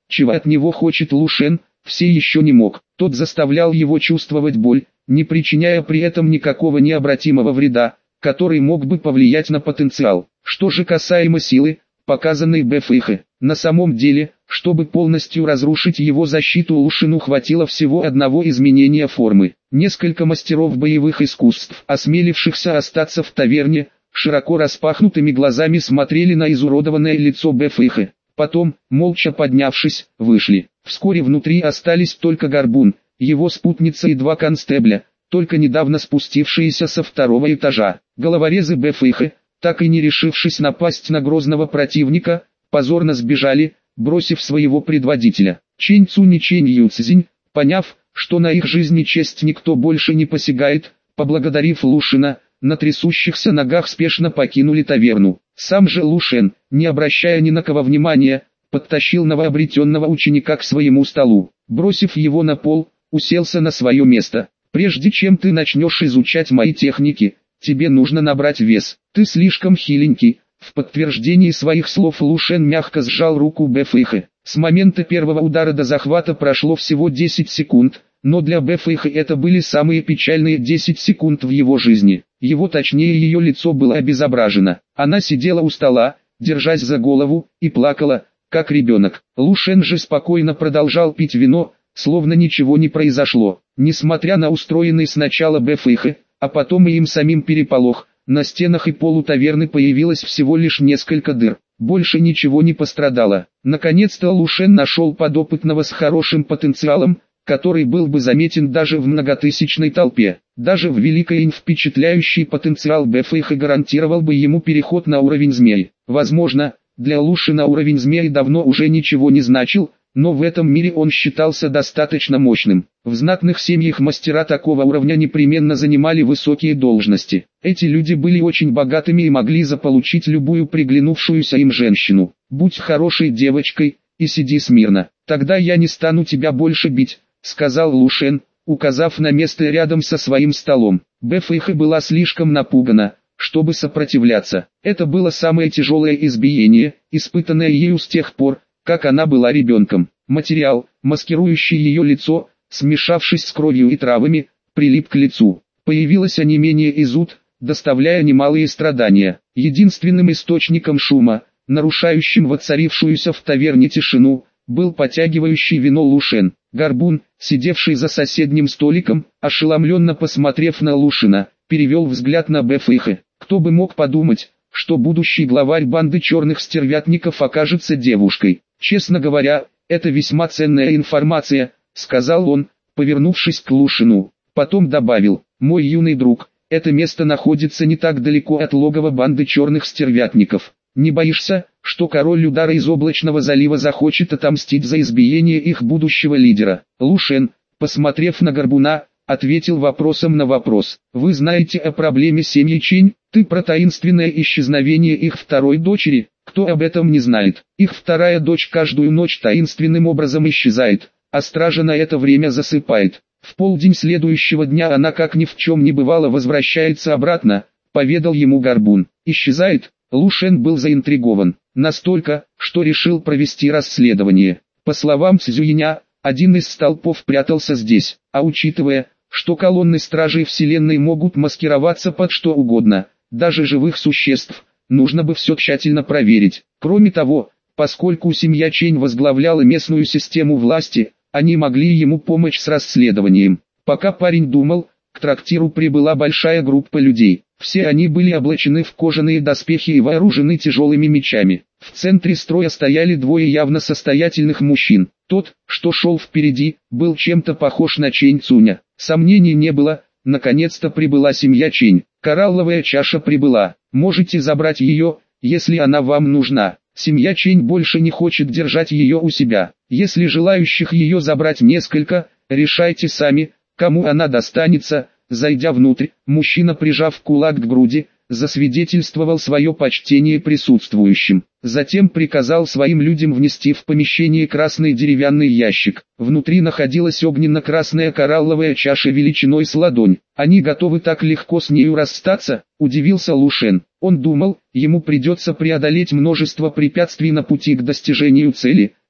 Чего от него хочет Лушен, все еще не мог. Тот заставлял его чувствовать боль, не причиняя при этом никакого необратимого вреда, который мог бы повлиять на потенциал. Что же касаемо силы, показанной Бефихе, на самом деле, чтобы полностью разрушить его защиту, Лушену хватило всего одного изменения формы. Несколько мастеров боевых искусств, осмелившихся остаться в таверне, широко распахнутыми глазами смотрели на изуродованное лицо Бефихе. Потом, молча поднявшись, вышли. Вскоре внутри остались только Горбун, его спутница и два констебля, только недавно спустившиеся со второго этажа. Головорезы Бефихе, так и не решившись напасть на грозного противника, позорно сбежали, бросив своего предводителя. Чэнь Цунь и Чэнь Юцзинь, поняв, что на их жизнь и честь никто больше не посягает, поблагодарив Лушена, на трясущихся ногах спешно покинули таверну. Сам же Лушен, не обращая ни на кого внимания, подтащил новообретенного ученика к своему столу. Бросив его на пол, уселся на свое место. «Прежде чем ты начнешь изучать мои техники, тебе нужно набрать вес. Ты слишком хиленький». В подтверждении своих слов Лушен мягко сжал руку Бефихе. С момента первого удара до захвата прошло всего 10 секунд, но для Бефихе это были самые печальные 10 секунд в его жизни. Его, точнее ее лицо было обезображено. Она сидела у стола, держась за голову, и плакала, как ребенок. Лушен же спокойно продолжал пить вино, словно ничего не произошло. Несмотря на устроенный сначала Бефихе, а потом и им самим переполох, на стенах и полу таверны появилось всего лишь несколько дыр. Больше ничего не пострадало. Наконец-то Лушен нашел подопытного с хорошим потенциалом, который был бы заметен даже в многотысячной толпе. Даже в великой впечатляющий потенциал Бефихе гарантировал бы ему переход на уровень змей. Возможно, для Лушена уровень змей давно уже ничего не значил, но в этом мире он считался достаточно мощным. В знатных семьях мастера такого уровня непременно занимали высокие должности. Эти люди были очень богатыми и могли заполучить любую приглянувшуюся им женщину. «Будь хорошей девочкой и сиди смирно, тогда я не стану тебя больше бить», — сказал Лушен, указав на место рядом со своим столом. Бефихе была слишком напугана, чтобы сопротивляться. Это было самое тяжелое избиение, испытанное ею с тех пор, как она была ребенком. Материал, маскирующий ее лицо, смешавшись с кровью и травами, прилип к лицу. Появилось онемение и зуд, доставляя немалые страдания. Единственным источником шума, нарушающим воцарившуюся в таверне тишину, был потягивающий вино Лушен. Горбун, сидевший за соседним столиком, ошеломленно посмотрев на Лушена, перевел взгляд на Бефихе. Кто бы мог подумать, что будущий главарь банды черных стервятников окажется девушкой. «Честно говоря, это весьма ценная информация», — сказал он, повернувшись к Лушену. Потом добавил: «Мой юный друг, это место находится не так далеко от логова банды черных стервятников. Не боишься, что король удара из Облачного залива захочет отомстить за избиение их будущего лидера?» Лушен, посмотрев на Горбуна, ответил вопросом на вопрос. «Вы знаете о проблеме семьи Чэнь? Ты про таинственное исчезновение их второй дочери? Кто об этом не знает? Их вторая дочь каждую ночь таинственным образом исчезает, а стража на это время засыпает. В полдень следующего дня она как ни в чем не бывало возвращается обратно», — поведал ему Горбун. «Исчезает?» Лушен был заинтригован. Настолько, что решил провести расследование. По словам Цзюиня, один из столпов прятался здесь, а учитывая, что колонны стражей вселенной могут маскироваться под что угодно, даже живых существ, нужно бы все тщательно проверить. Кроме того, поскольку семья Чэнь возглавляла местную систему власти, они могли ему помочь с расследованием. Пока парень думал, к трактиру прибыла большая группа людей. Все они были облачены в кожаные доспехи и вооружены тяжелыми мечами. В центре строя стояли двое явно состоятельных мужчин. Тот, что шел впереди, был чем-то похож на Чэнь Цуня. Сомнений не было, наконец-то прибыла семья Чэнь. Коралловая чаша прибыла. Можете забрать ее, если она вам нужна. Семья Чэнь больше не хочет держать ее у себя. Если желающих ее забрать несколько, решайте сами, кому она достанется. Зайдя внутрь, мужчина, прижав кулак к груди, засвидетельствовал свое почтение присутствующим. Затем приказал своим людям внести в помещение красный деревянный ящик. Внутри находилась огненно-красная коралловая чаша величиной с ладонь. «Они готовы так легко с нею расстаться?» – удивился Лушен. Он думал, ему придется преодолеть множество препятствий на пути к достижению цели,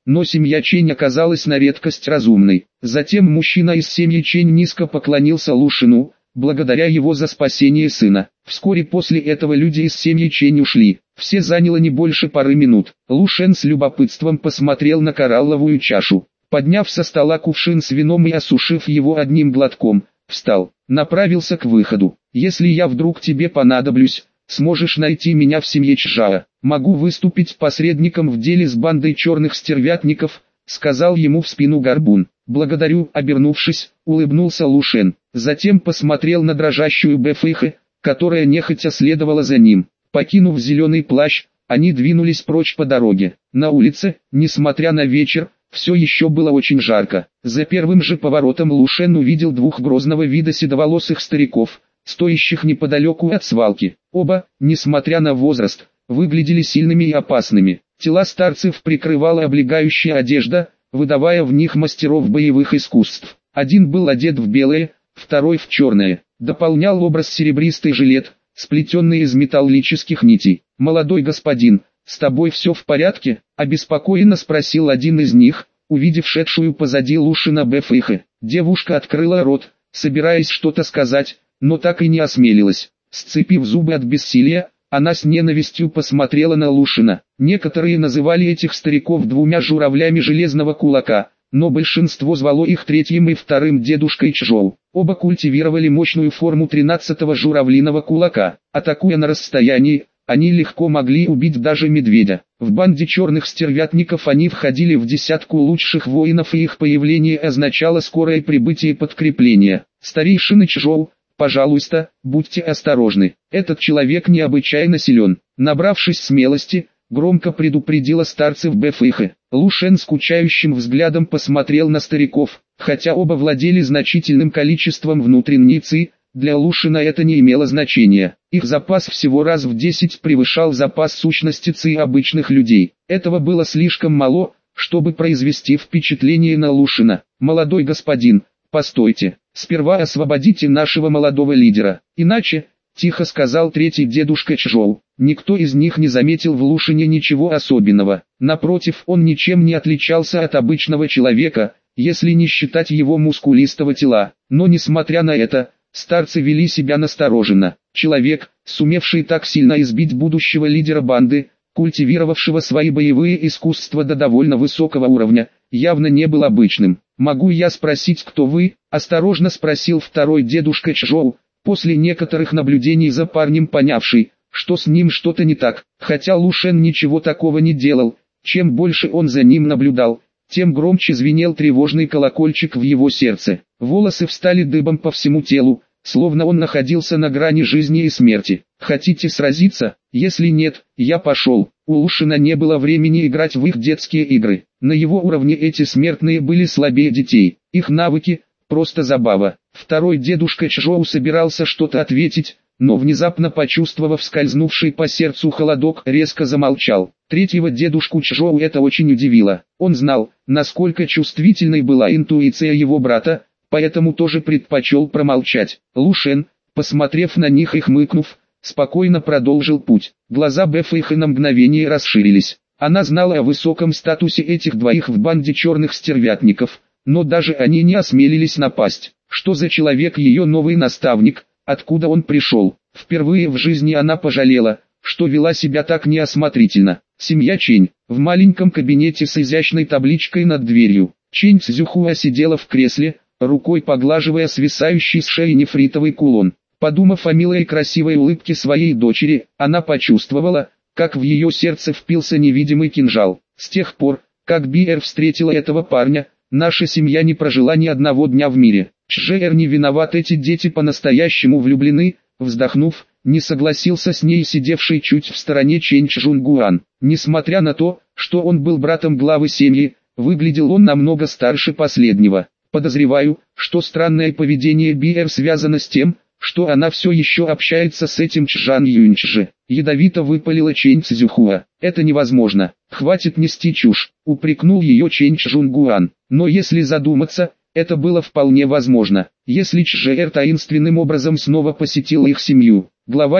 но семья Чень оказалась на редкость разумной. Затем мужчина из семьи Чень низко поклонился Лушину, благодаря его за спасение сына. Вскоре после этого люди из семьи Чень ушли. Все заняло не больше пары минут. Лушен с любопытством посмотрел на коралловую чашу. Подняв со стола кувшин с вином и осушив его одним глотком, встал, направился к выходу. «Если я вдруг тебе понадоблюсь, сможешь найти меня в семье Чжао. Могу выступить посредником в деле с бандой черных стервятников», — сказал ему в спину Горбун. «Благодарю», — обернувшись, улыбнулся Лушен. Затем посмотрел на дрожащую Бэфэйхэ, которая нехотя следовала за ним. Покинув зеленый плащ, они двинулись прочь по дороге. На улице, несмотря на вечер, все еще было очень жарко. За первым же поворотом Лушен увидел двух грозного вида седоволосых стариков, стоящих неподалеку от свалки. Оба, несмотря на возраст, выглядели сильными и опасными. Тела старцев прикрывала облегающая одежда, выдавая в них мастеров боевых искусств. Один был одет в белое, второй в черное. Дополнял образ серебристый жилет, сплетенный из металлических нитей. «Молодой господин, с тобой все в порядке?» — обеспокоенно спросил один из них, увидев шедшую позади Лушина Бэфэйхэ. Девушка открыла рот, собираясь что-то сказать, но так и не осмелилась. Сцепив зубы от бессилия, она с ненавистью посмотрела на Лушина. Некоторые называли этих стариков двумя журавлями железного кулака, но большинство звало их третьим и вторым дедушкой Чжоу. Оба культивировали мощную форму 13-го журавлиного кулака. Атакуя на расстоянии, они легко могли убить даже медведя. В банде черных стервятников они входили в десятку лучших воинов, и их появление означало скорое прибытие подкрепления. «Старейшины Чжоу, пожалуйста, будьте осторожны. Этот человек необычайно силен». Набравшись смелости, громко предупредила старцев Бэфэйхэ. Лушен скучающим взглядом посмотрел на стариков. Хотя оба владели значительным количеством внутренней ци, для Лушина это не имело значения. Их запас всего раз в 10 превышал запас сущности ци обычных людей. Этого было слишком мало, чтобы произвести впечатление на Лушина. «Молодой господин, постойте, сперва освободите нашего молодого лидера, иначе...» — тихо сказал третий дедушка Чжоу. Никто из них не заметил в Лушине ничего особенного. Напротив, он ничем не отличался от обычного человека, если не считать его мускулистого тела. Но несмотря на это, старцы вели себя настороженно. Человек, сумевший так сильно избить будущего лидера банды, культивировавшего свои боевые искусства до довольно высокого уровня, явно не был обычным. «Могу я спросить, кто вы?» – осторожно спросил второй дедушка Чжоу, после некоторых наблюдений за парнем понявший, что с ним что-то не так. Хотя Лушен ничего такого не делал, чем больше он за ним наблюдал, тем громче звенел тревожный колокольчик в его сердце. Волосы встали дыбом по всему телу, словно он находился на грани жизни и смерти. «Хотите сразиться? Если нет, я пошел». У Лушина не было времени играть в их детские игры. На его уровне эти смертные были слабее детей. Их навыки – просто забава. Второй дедушка Чжоу собирался что-то ответить, но внезапно почувствовав скользнувший по сердцу холодок, резко замолчал. Третьего дедушку Чжоу это очень удивило. Он знал, насколько чувствительной была интуиция его брата, поэтому тоже предпочел промолчать. Лушен, посмотрев на них и хмыкнув, спокойно продолжил путь. Глаза Бэфэйхэ на мгновение расширились. Она знала о высоком статусе этих двоих в банде черных стервятников, но даже они не осмелились напасть. Что за человек ее новый наставник, откуда он пришел? Впервые в жизни она пожалела, что вела себя так неосмотрительно. Семья Чень. В маленьком кабинете с изящной табличкой над дверью. Чень Цзюхуа сидела в кресле, рукой поглаживая свисающий с шеи нефритовый кулон. Подумав о милой и красивой улыбке своей дочери, она почувствовала, как в ее сердце впился невидимый кинжал. С тех пор, как Биэр встретила этого парня, наша семья не прожила ни одного дня в мире. Чжэр не виноват, эти дети по-настоящему влюблены. Вздохнув, не согласился с ней сидевший чуть в стороне Чэнь Чжунгуан. Несмотря на то, что он был братом главы семьи, выглядел он намного старше последнего. Подозреваю, что странное поведение Биэр связано с тем, что она все еще общается с этим Чжан Юньчжи. Ядовито выпалила Чэнь Цзюхуа. Это невозможно. Хватит нести чушь, упрекнул ее Чэнь Чжунгуан. Но если задуматься, это было вполне возможно, если Чжэр таинственным образом снова посетил их семью. Глава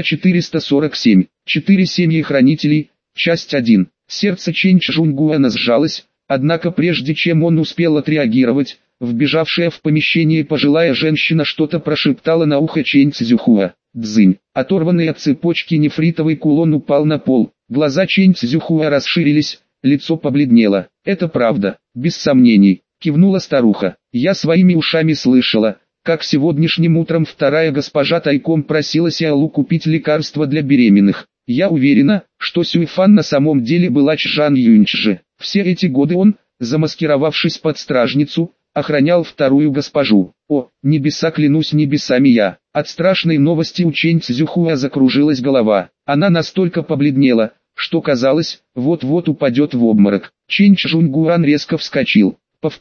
447. 4 семьи хранителей. Часть 1. Сердце Чэнь Чжунгуана сжалось, Однако прежде чем он успел отреагировать, вбежавшая в помещение пожилая женщина что-то прошептала на ухо Чэнь Цзюхуа. Дзынь. Оторванный от цепочки нефритовый кулон упал на пол. Глаза Чэнь Цзюхуа расширились, лицо побледнело. «Это правда, без сомнений», — кивнула старуха. «Я своими ушами слышала, как сегодняшним утром вторая госпожа тайком просила Сяолу купить лекарства для беременных. Я уверена, что Сюйфан на самом деле была Чжан Юньчжи. Все эти годы он, замаскировавшись под стражницу, охранял вторую госпожу. О, небеса, клянусь небесами я». От страшной новости у Чэнь Цзюхуа закружилась голова. Она настолько побледнела, что казалось, вот-вот упадет в обморок. Чэнь Чжуньгуан резко вскочил.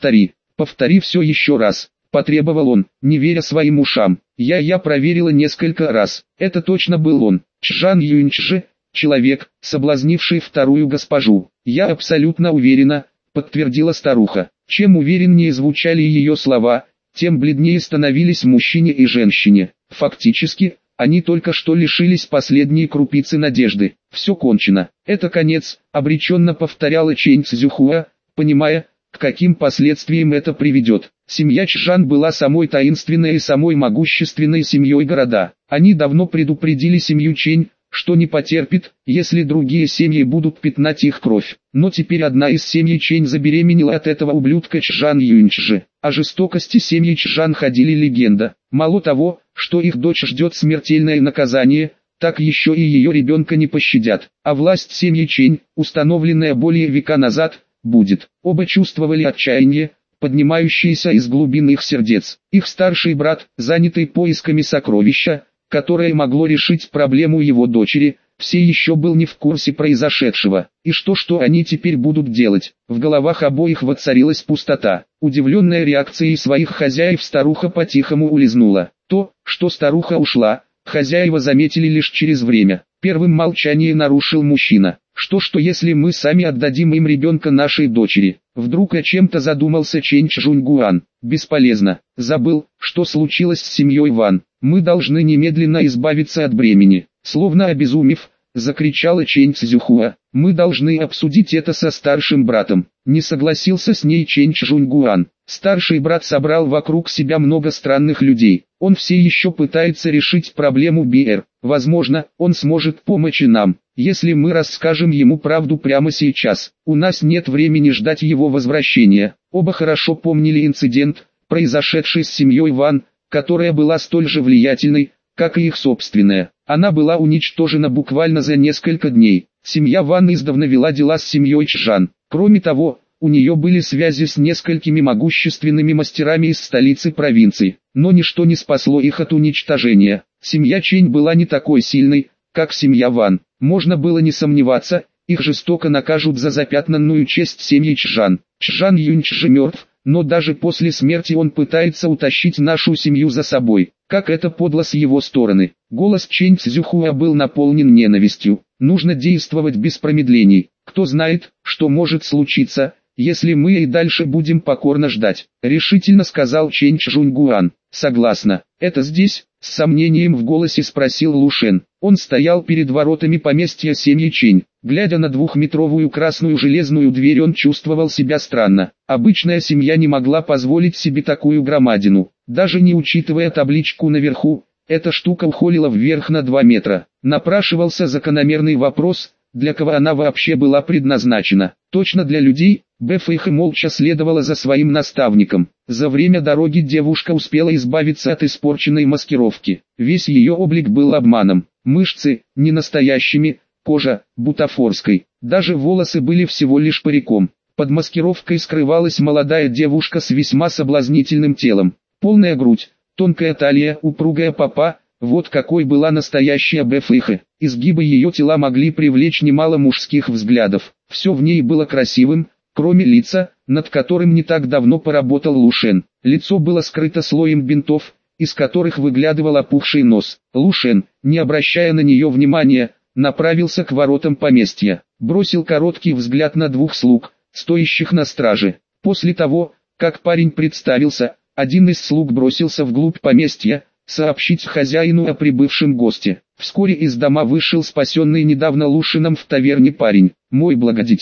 Повтори все еще раз», — потребовал он, не веря своим ушам. Я проверила несколько раз. Это точно был он. Чжан Юньчжи, человек, соблазнивший вторую госпожу. «Я абсолютно уверена», — подтвердила старуха. Чем увереннее звучали ее слова, тем бледнее становились мужчине и женщине. Фактически, они только что лишились последней крупицы надежды. «Все кончено. Это конец», — обреченно повторяла Чэнь Цзюхуа, понимая, к каким последствиям это приведет. Семья Чжан была самой таинственной и самой могущественной семьей города. Они давно предупредили семью Чэнь, что не потерпит, если другие семьи будут пятнать их кровь. Но теперь одна из семей Чэнь забеременела от этого ублюдка Чжан Юньчжи. О жестокости семьи Чжан ходили легенда. Мало того, что их дочь ждет смертельное наказание, так еще и ее ребенка не пощадят. А власть семьи Чэнь, установленная более века назад, будет. Оба чувствовали отчаяние, поднимающееся из глубин их сердец. Их старший брат, занятый поисками сокровища, которое могло решить проблему его дочери, все еще был не в курсе произошедшего. И что они теперь будут делать? В головах обоих воцарилась пустота. Удивленная реакцией своих хозяев, старуха по-тихому улизнула. То, что старуха ушла, хозяева заметили лишь через время. Первым молчание нарушил мужчина. Что если мы сами отдадим им ребенка нашей дочери? Вдруг о чем-то задумался Чэнь Чжуньгуан. Бесполезно. Забыл, что случилось с семьей Ван. Мы должны немедленно избавиться от бремени. Словно обезумев, закричала Чэнь Цзюхуа. Мы должны обсудить это со старшим братом. Не согласился с ней Чэнь Чжуньгуан. Старший брат собрал вокруг себя много странных людей. Он все еще пытается решить проблему БР. Возможно, он сможет помочь и нам, если мы расскажем ему правду прямо сейчас. У нас нет времени ждать его возвращения. Оба хорошо помнили инцидент, произошедший с семьей Ван, которая была столь же влиятельной, как и их собственная. Она была уничтожена буквально за несколько дней. Семья Ван издавна вела дела с семьей Чжан. Кроме того, у нее были связи с несколькими могущественными мастерами из столицы провинции, но ничто не спасло их от уничтожения. Семья Чэнь была не такой сильной, как семья Ван. Можно было не сомневаться, их жестоко накажут за запятнанную честь семьи Чжан. Чжан Юньчжи мертв, но даже после смерти он пытается утащить нашу семью за собой. Как это подло с его стороны. Голос Чэнь Цзюхуа был наполнен ненавистью. Нужно действовать без промедлений. Кто знает, что может случиться, если мы и дальше будем покорно ждать, решительно сказал Чэнь Чжуньгуан. Согласна. Это здесь? С сомнением в голосе спросил Лушен. Он стоял перед воротами поместья семьи Чэнь. Глядя на двухметровую красную железную дверь, он чувствовал себя странно. Обычная семья не могла позволить себе такую громадину. Даже не учитывая табличку наверху, эта штука ухолила вверх на 2 метра. Напрашивался закономерный вопрос, для кого она вообще была предназначена. Точно для людей. Бэфэйхэ молча следовала за своим наставником. За время дороги девушка успела избавиться от испорченной маскировки. Весь ее облик был обманом. Мышцы, не настоящими, кожа, бутафорской. Даже волосы были всего лишь париком. Под маскировкой скрывалась молодая девушка с весьма соблазнительным телом. Полная грудь, тонкая талия, упругая попа. Вот какой была настоящая Бэфэйхэ. Изгибы ее тела могли привлечь немало мужских взглядов. Все в ней было красивым, кроме лица, над которым не так давно поработал Лушен. Лицо было скрыто слоем бинтов, из которых выглядывал опухший нос. Лушен, не обращая на нее внимания, направился к воротам поместья. Бросил короткий взгляд на 2 слуг, стоящих на страже. После того, как парень представился, один из слуг бросился вглубь поместья, сообщить хозяину о прибывшем госте. Вскоре из дома вышел спасенный недавно Лушином в таверне парень. «Мой благодетель,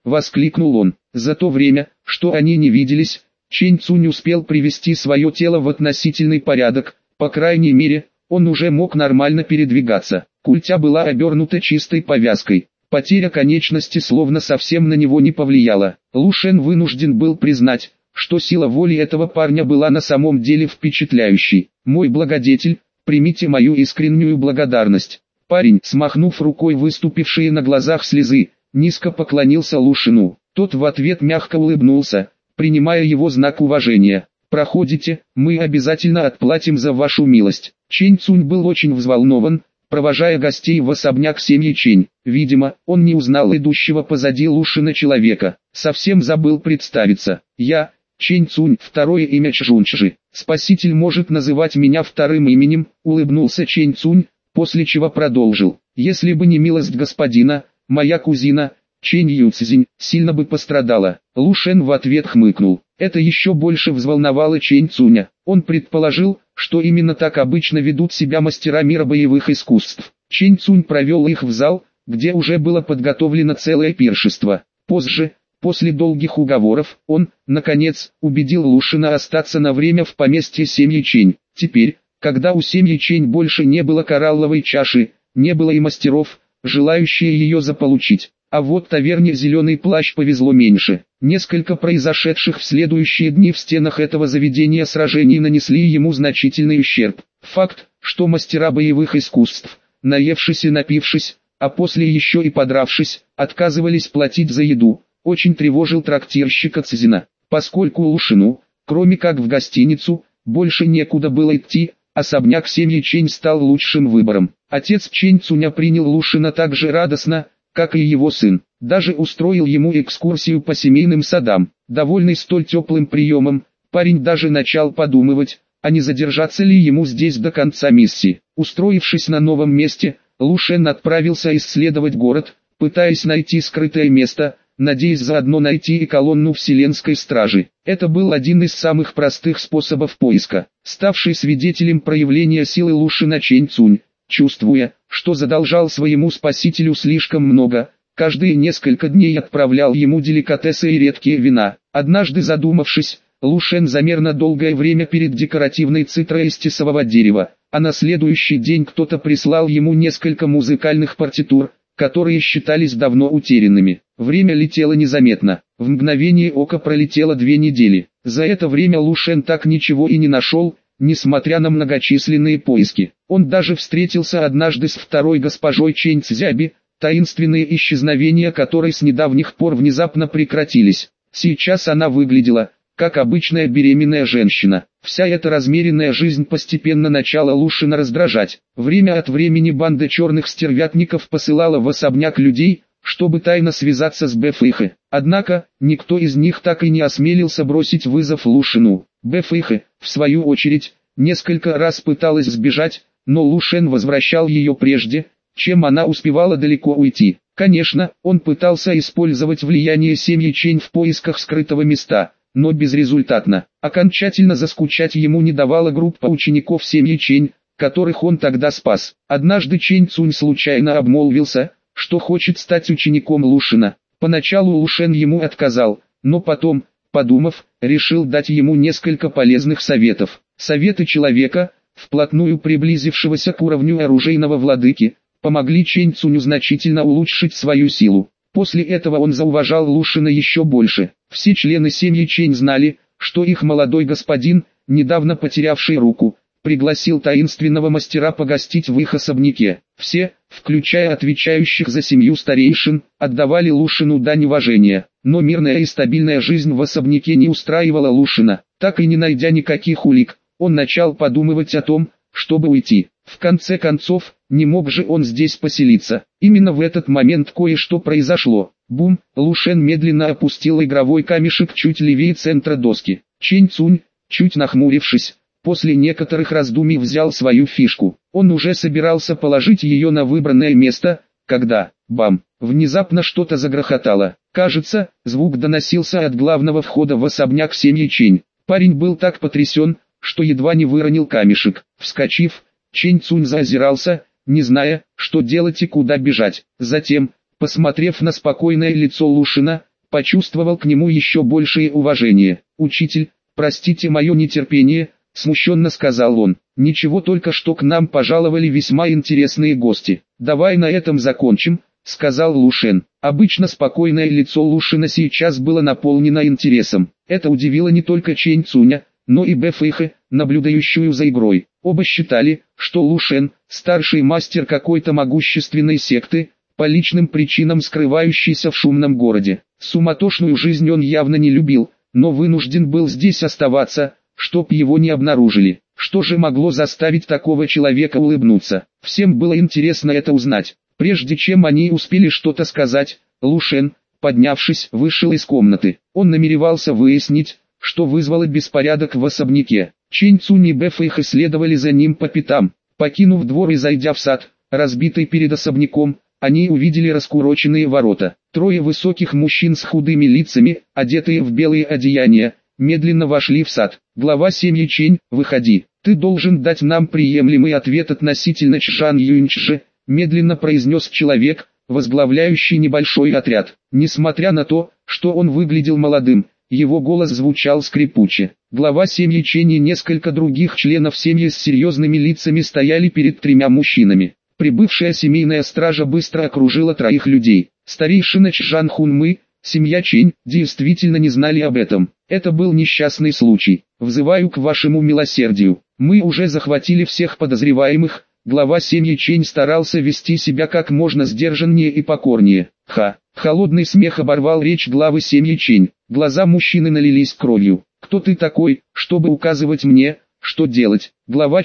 воскликнул он. За то время, что они не виделись, Чэнь Цунь успел привести свое тело в относительный порядок, по крайней мере, он уже мог нормально передвигаться. Культя была обернута чистой повязкой. Потеря конечности словно совсем на него не повлияла. Лу Шен вынужден был признать, что сила воли этого парня была на самом деле впечатляющей. «Мой благодетель, примите мою искреннюю благодарность». Парень, смахнув рукой выступившие на глазах слезы, низко поклонился Лу Шену. Тот в ответ мягко улыбнулся, принимая его знак уважения. «Проходите, мы обязательно отплатим за вашу милость». Чэнь Цунь был очень взволнован, провожая гостей в особняк семьи Чэнь. Видимо, он не узнал идущего позади Лу Шена человека. Совсем забыл представиться. «Я, Чэнь Цунь, второе имя Чжунчжи. Спаситель может называть меня вторым именем», — улыбнулся Чэнь Цунь, после чего продолжил. «Если бы не милость господина, моя кузина, Чэнь Юцзинь, сильно бы пострадала». Лу Шен в ответ хмыкнул. Это еще больше взволновало Чэнь Цуня. Он предположил, что именно так обычно ведут себя мастера мира боевых искусств. Чэнь Цунь провел их в зал, где уже было подготовлено целое пиршество. Позже, после долгих уговоров, он, наконец, убедил Лу Шена остаться на время в поместье семьи Чэнь. Теперь, когда у семьи Чэнь больше не было коралловой чаши, не было и мастеров, желающие ее заполучить. А вот таверне «Зеленый плащ» повезло меньше. Несколько произошедших в следующие дни в стенах этого заведения сражений нанесли ему значительный ущерб. Факт, что мастера боевых искусств, наевшись и напившись, а после еще и подравшись, отказывались платить за еду, очень тревожил трактирщика Цзина. Поскольку Лу Шену, кроме как в гостиницу, больше некуда было идти, особняк семьи Чэнь стал лучшим выбором. Отец Чэнь Цуня принял Лу Шена так же радостно, как и его сын. Даже устроил ему экскурсию по семейным садам. Довольный столь теплым приемом, парень даже начал подумывать, а не задержаться ли ему здесь до конца миссии. Устроившись на новом месте, Лу Шен отправился исследовать город, пытаясь найти скрытое место, надеясь заодно найти и колонну Вселенской Стражи. Это был один из самых простых способов поиска. Ставший свидетелем проявления силы Лу Шена Чэнь Цунь, чувствуя, что задолжал своему спасителю слишком много, каждые несколько дней отправлял ему деликатесы и редкие вина. Однажды задумавшись, Лу Шен замер на долгое время перед декоративной цитрой из тесового дерева, а на следующий день кто-то прислал ему несколько музыкальных партитур, которые считались давно утерянными. Время летело незаметно. В мгновение ока пролетело 2 недели. За это время Лу Шен так ничего и не нашел, несмотря на многочисленные поиски. Он даже встретился однажды с второй госпожой Чэнь Цзяби, таинственные исчезновения которой с недавних пор внезапно прекратились. Сейчас она выглядела, как обычная беременная женщина. Вся эта размеренная жизнь постепенно начала Лу Шена раздражать. Время от времени банда черных стервятников посылала в особняк людей, чтобы тайно связаться с Бэфэйхэ. Однако, никто из них так и не осмелился бросить вызов Лу Шену. Бэфэйхэ, в свою очередь, несколько раз пыталась сбежать, но Лу Шен возвращал ее прежде, чем она успевала далеко уйти. Конечно, он пытался использовать влияние семьи Чэнь в поисках скрытого места, но безрезультатно. Окончательно заскучать ему не давала группа учеников семьи Чэнь, которых он тогда спас. Однажды Чэнь Цунь случайно обмолвился, что хочет стать учеником Лу Шена. Поначалу Лу Шен ему отказал, но потом, подумав, решил дать ему несколько полезных советов. Советы человека, вплотную приблизившегося к уровню оружейного владыки, помогли Чэнь Цуню значительно улучшить свою силу. После этого он зауважал Лу Шена еще больше. Все члены семьи Чэнь знали, что их молодой господин, недавно потерявший руку, пригласил таинственного мастера погостить в их особняке. Все, включая отвечающих за семью старейшин, отдавали Лу Шену дань уважения. Но мирная и стабильная жизнь в особняке не устраивала Лу Шена. Так и не найдя никаких улик, он начал подумывать о том, чтобы уйти. В конце концов, не мог же он здесь поселиться. Именно в этот момент кое-что произошло. Бум! Лу Шен медленно опустил игровой камешек чуть левее центра доски. Чэнь Цунь, чуть нахмурившись, после некоторых раздумий взял свою фишку. Он уже собирался положить ее на выбранное место, когда, бам, внезапно что-то загрохотало. Кажется, звук доносился от главного входа в особняк семьи Чэнь. Парень был так потрясен, что едва не выронил камешек. Вскочив, Чэнь Цунь заозирался, не зная, что делать и куда бежать. Затем, посмотрев на спокойное лицо Лу Шена, почувствовал к нему еще большее уважение. «Учитель, простите мое нетерпение», — смущенно сказал он. «Ничего, только что к нам пожаловали весьма интересные гости. Давай на этом закончим», — сказал Лушен. Обычно спокойное лицо Лушена сейчас было наполнено интересом. Это удивило не только Чэнь Цуня, но и Бэфэйхэ, наблюдающую за игрой. Оба считали, что Лушен – старший мастер какой-то могущественной секты, по личным причинам скрывающийся в шумном городе. Суматошную жизнь он явно не любил, но вынужден был здесь оставаться, чтоб его не обнаружили. Что же могло заставить такого человека улыбнуться? Всем было интересно это узнать. Прежде чем они успели что-то сказать, Лушен, поднявшись, вышел из комнаты. Он намеревался выяснить, что вызвало беспорядок в особняке. Чэнь Цунь и Бэфэйхэ следовали за ним по пятам. Покинув двор и зайдя в сад, разбитый перед особняком, они увидели раскуроченные ворота. Трое высоких мужчин с худыми лицами, одетые в белые одеяния, медленно вошли в сад. Глава семьи Чэнь: «Выходи. Ты должен дать нам приемлемый ответ относительно Чжан Юньчжи», медленно произнес человек, возглавляющий небольшой отряд. Несмотря на то, что он выглядел молодым, его голос звучал скрипуче. Глава семьи Чэнь и несколько других членов семьи с серьезными лицами стояли перед тремя мужчинами. Прибывшая семейная стража быстро окружила троих людей. Старейшина Чжан Хунмы, семья Чэнь, действительно не знали об этом. Это был несчастный случай. Взываю к вашему милосердию. Мы уже захватили всех подозреваемых. Глава семьи Чэнь старался вести себя как можно сдержаннее и покорнее. Холодный смех оборвал речь главы семьи Чэнь. Глаза мужчины налились кровью. «Кто ты такой, чтобы указывать мне, что делать?» Глава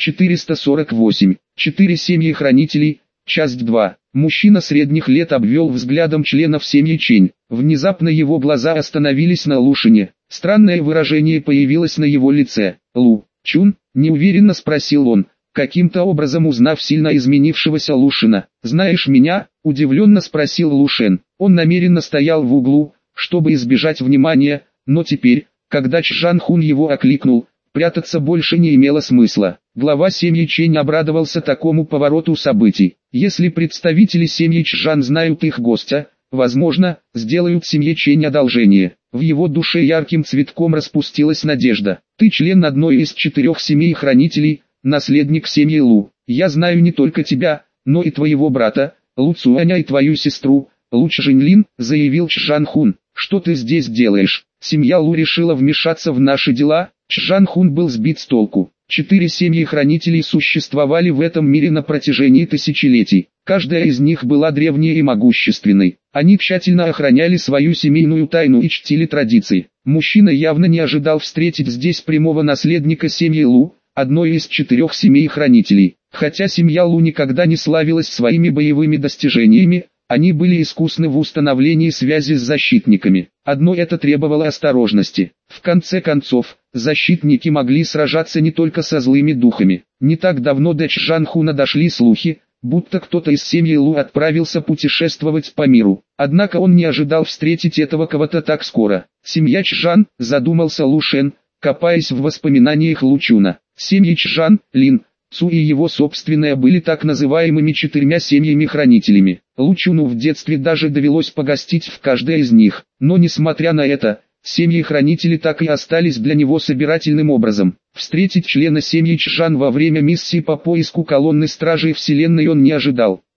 448. 4 семьи хранителей. Часть 2. Мужчина средних лет обвел взглядом членов семьи Чэнь. Внезапно его глаза остановились на Лушене. Странное выражение появилось на его лице. «Лу Чун?» – неуверенно спросил он, каким-то образом узнав сильно изменившегося Лушена. «Знаешь меня?» – удивленно спросил Лушен. Он намеренно стоял в углу, чтобы избежать внимания, но теперь, когда Чжан Хун его окликнул, прятаться больше не имело смысла. Глава семьи Чэнь обрадовался такому повороту событий. Если представители семьи Чжан знают их гостя, возможно, сделают семье Чэнь одолжение. В его душе ярким цветком распустилась надежда. «Ты член одной из 4 семей хранителей, наследник семьи Лу. Я знаю не только тебя, но и твоего брата, Лу Цуаня, и твою сестру, Лу Чжэньлин», заявил Чжан Хун. «Что ты здесь делаешь? Семья Лу решила вмешаться в наши дела?» Чжан Хун был сбит с толку. 4 семьи хранителей существовали в этом мире на протяжении тысячелетий. Каждая из них была древней и могущественной. Они тщательно охраняли свою семейную тайну и чтили традиции. Мужчина явно не ожидал встретить здесь прямого наследника семьи Лу, одной из 4 семей хранителей. Хотя семья Лу никогда не славилась своими боевыми достижениями, они были искусны в установлении связи с защитниками. Одно это требовало осторожности. В конце концов, защитники могли сражаться не только со злыми духами. Не так давно до Чжан Хуна дошли слухи, будто кто-то из семьи Лу отправился путешествовать по миру. Однако он не ожидал встретить этого кого-то так скоро. «Семья Чжан», задумался Лушен, копаясь в воспоминаниях Лучуна. Семьи Чжан, Лин, Цу и его собственная были так называемыми 4 семьями-хранителями. Лучуну в детстве даже довелось погостить в каждой из них. Но несмотря на это, семьи-хранители так и остались для него собирательным образом. Встретить члена семьи Чжан во время миссии по поиску колонны Стражей Вселенной он не ожидал.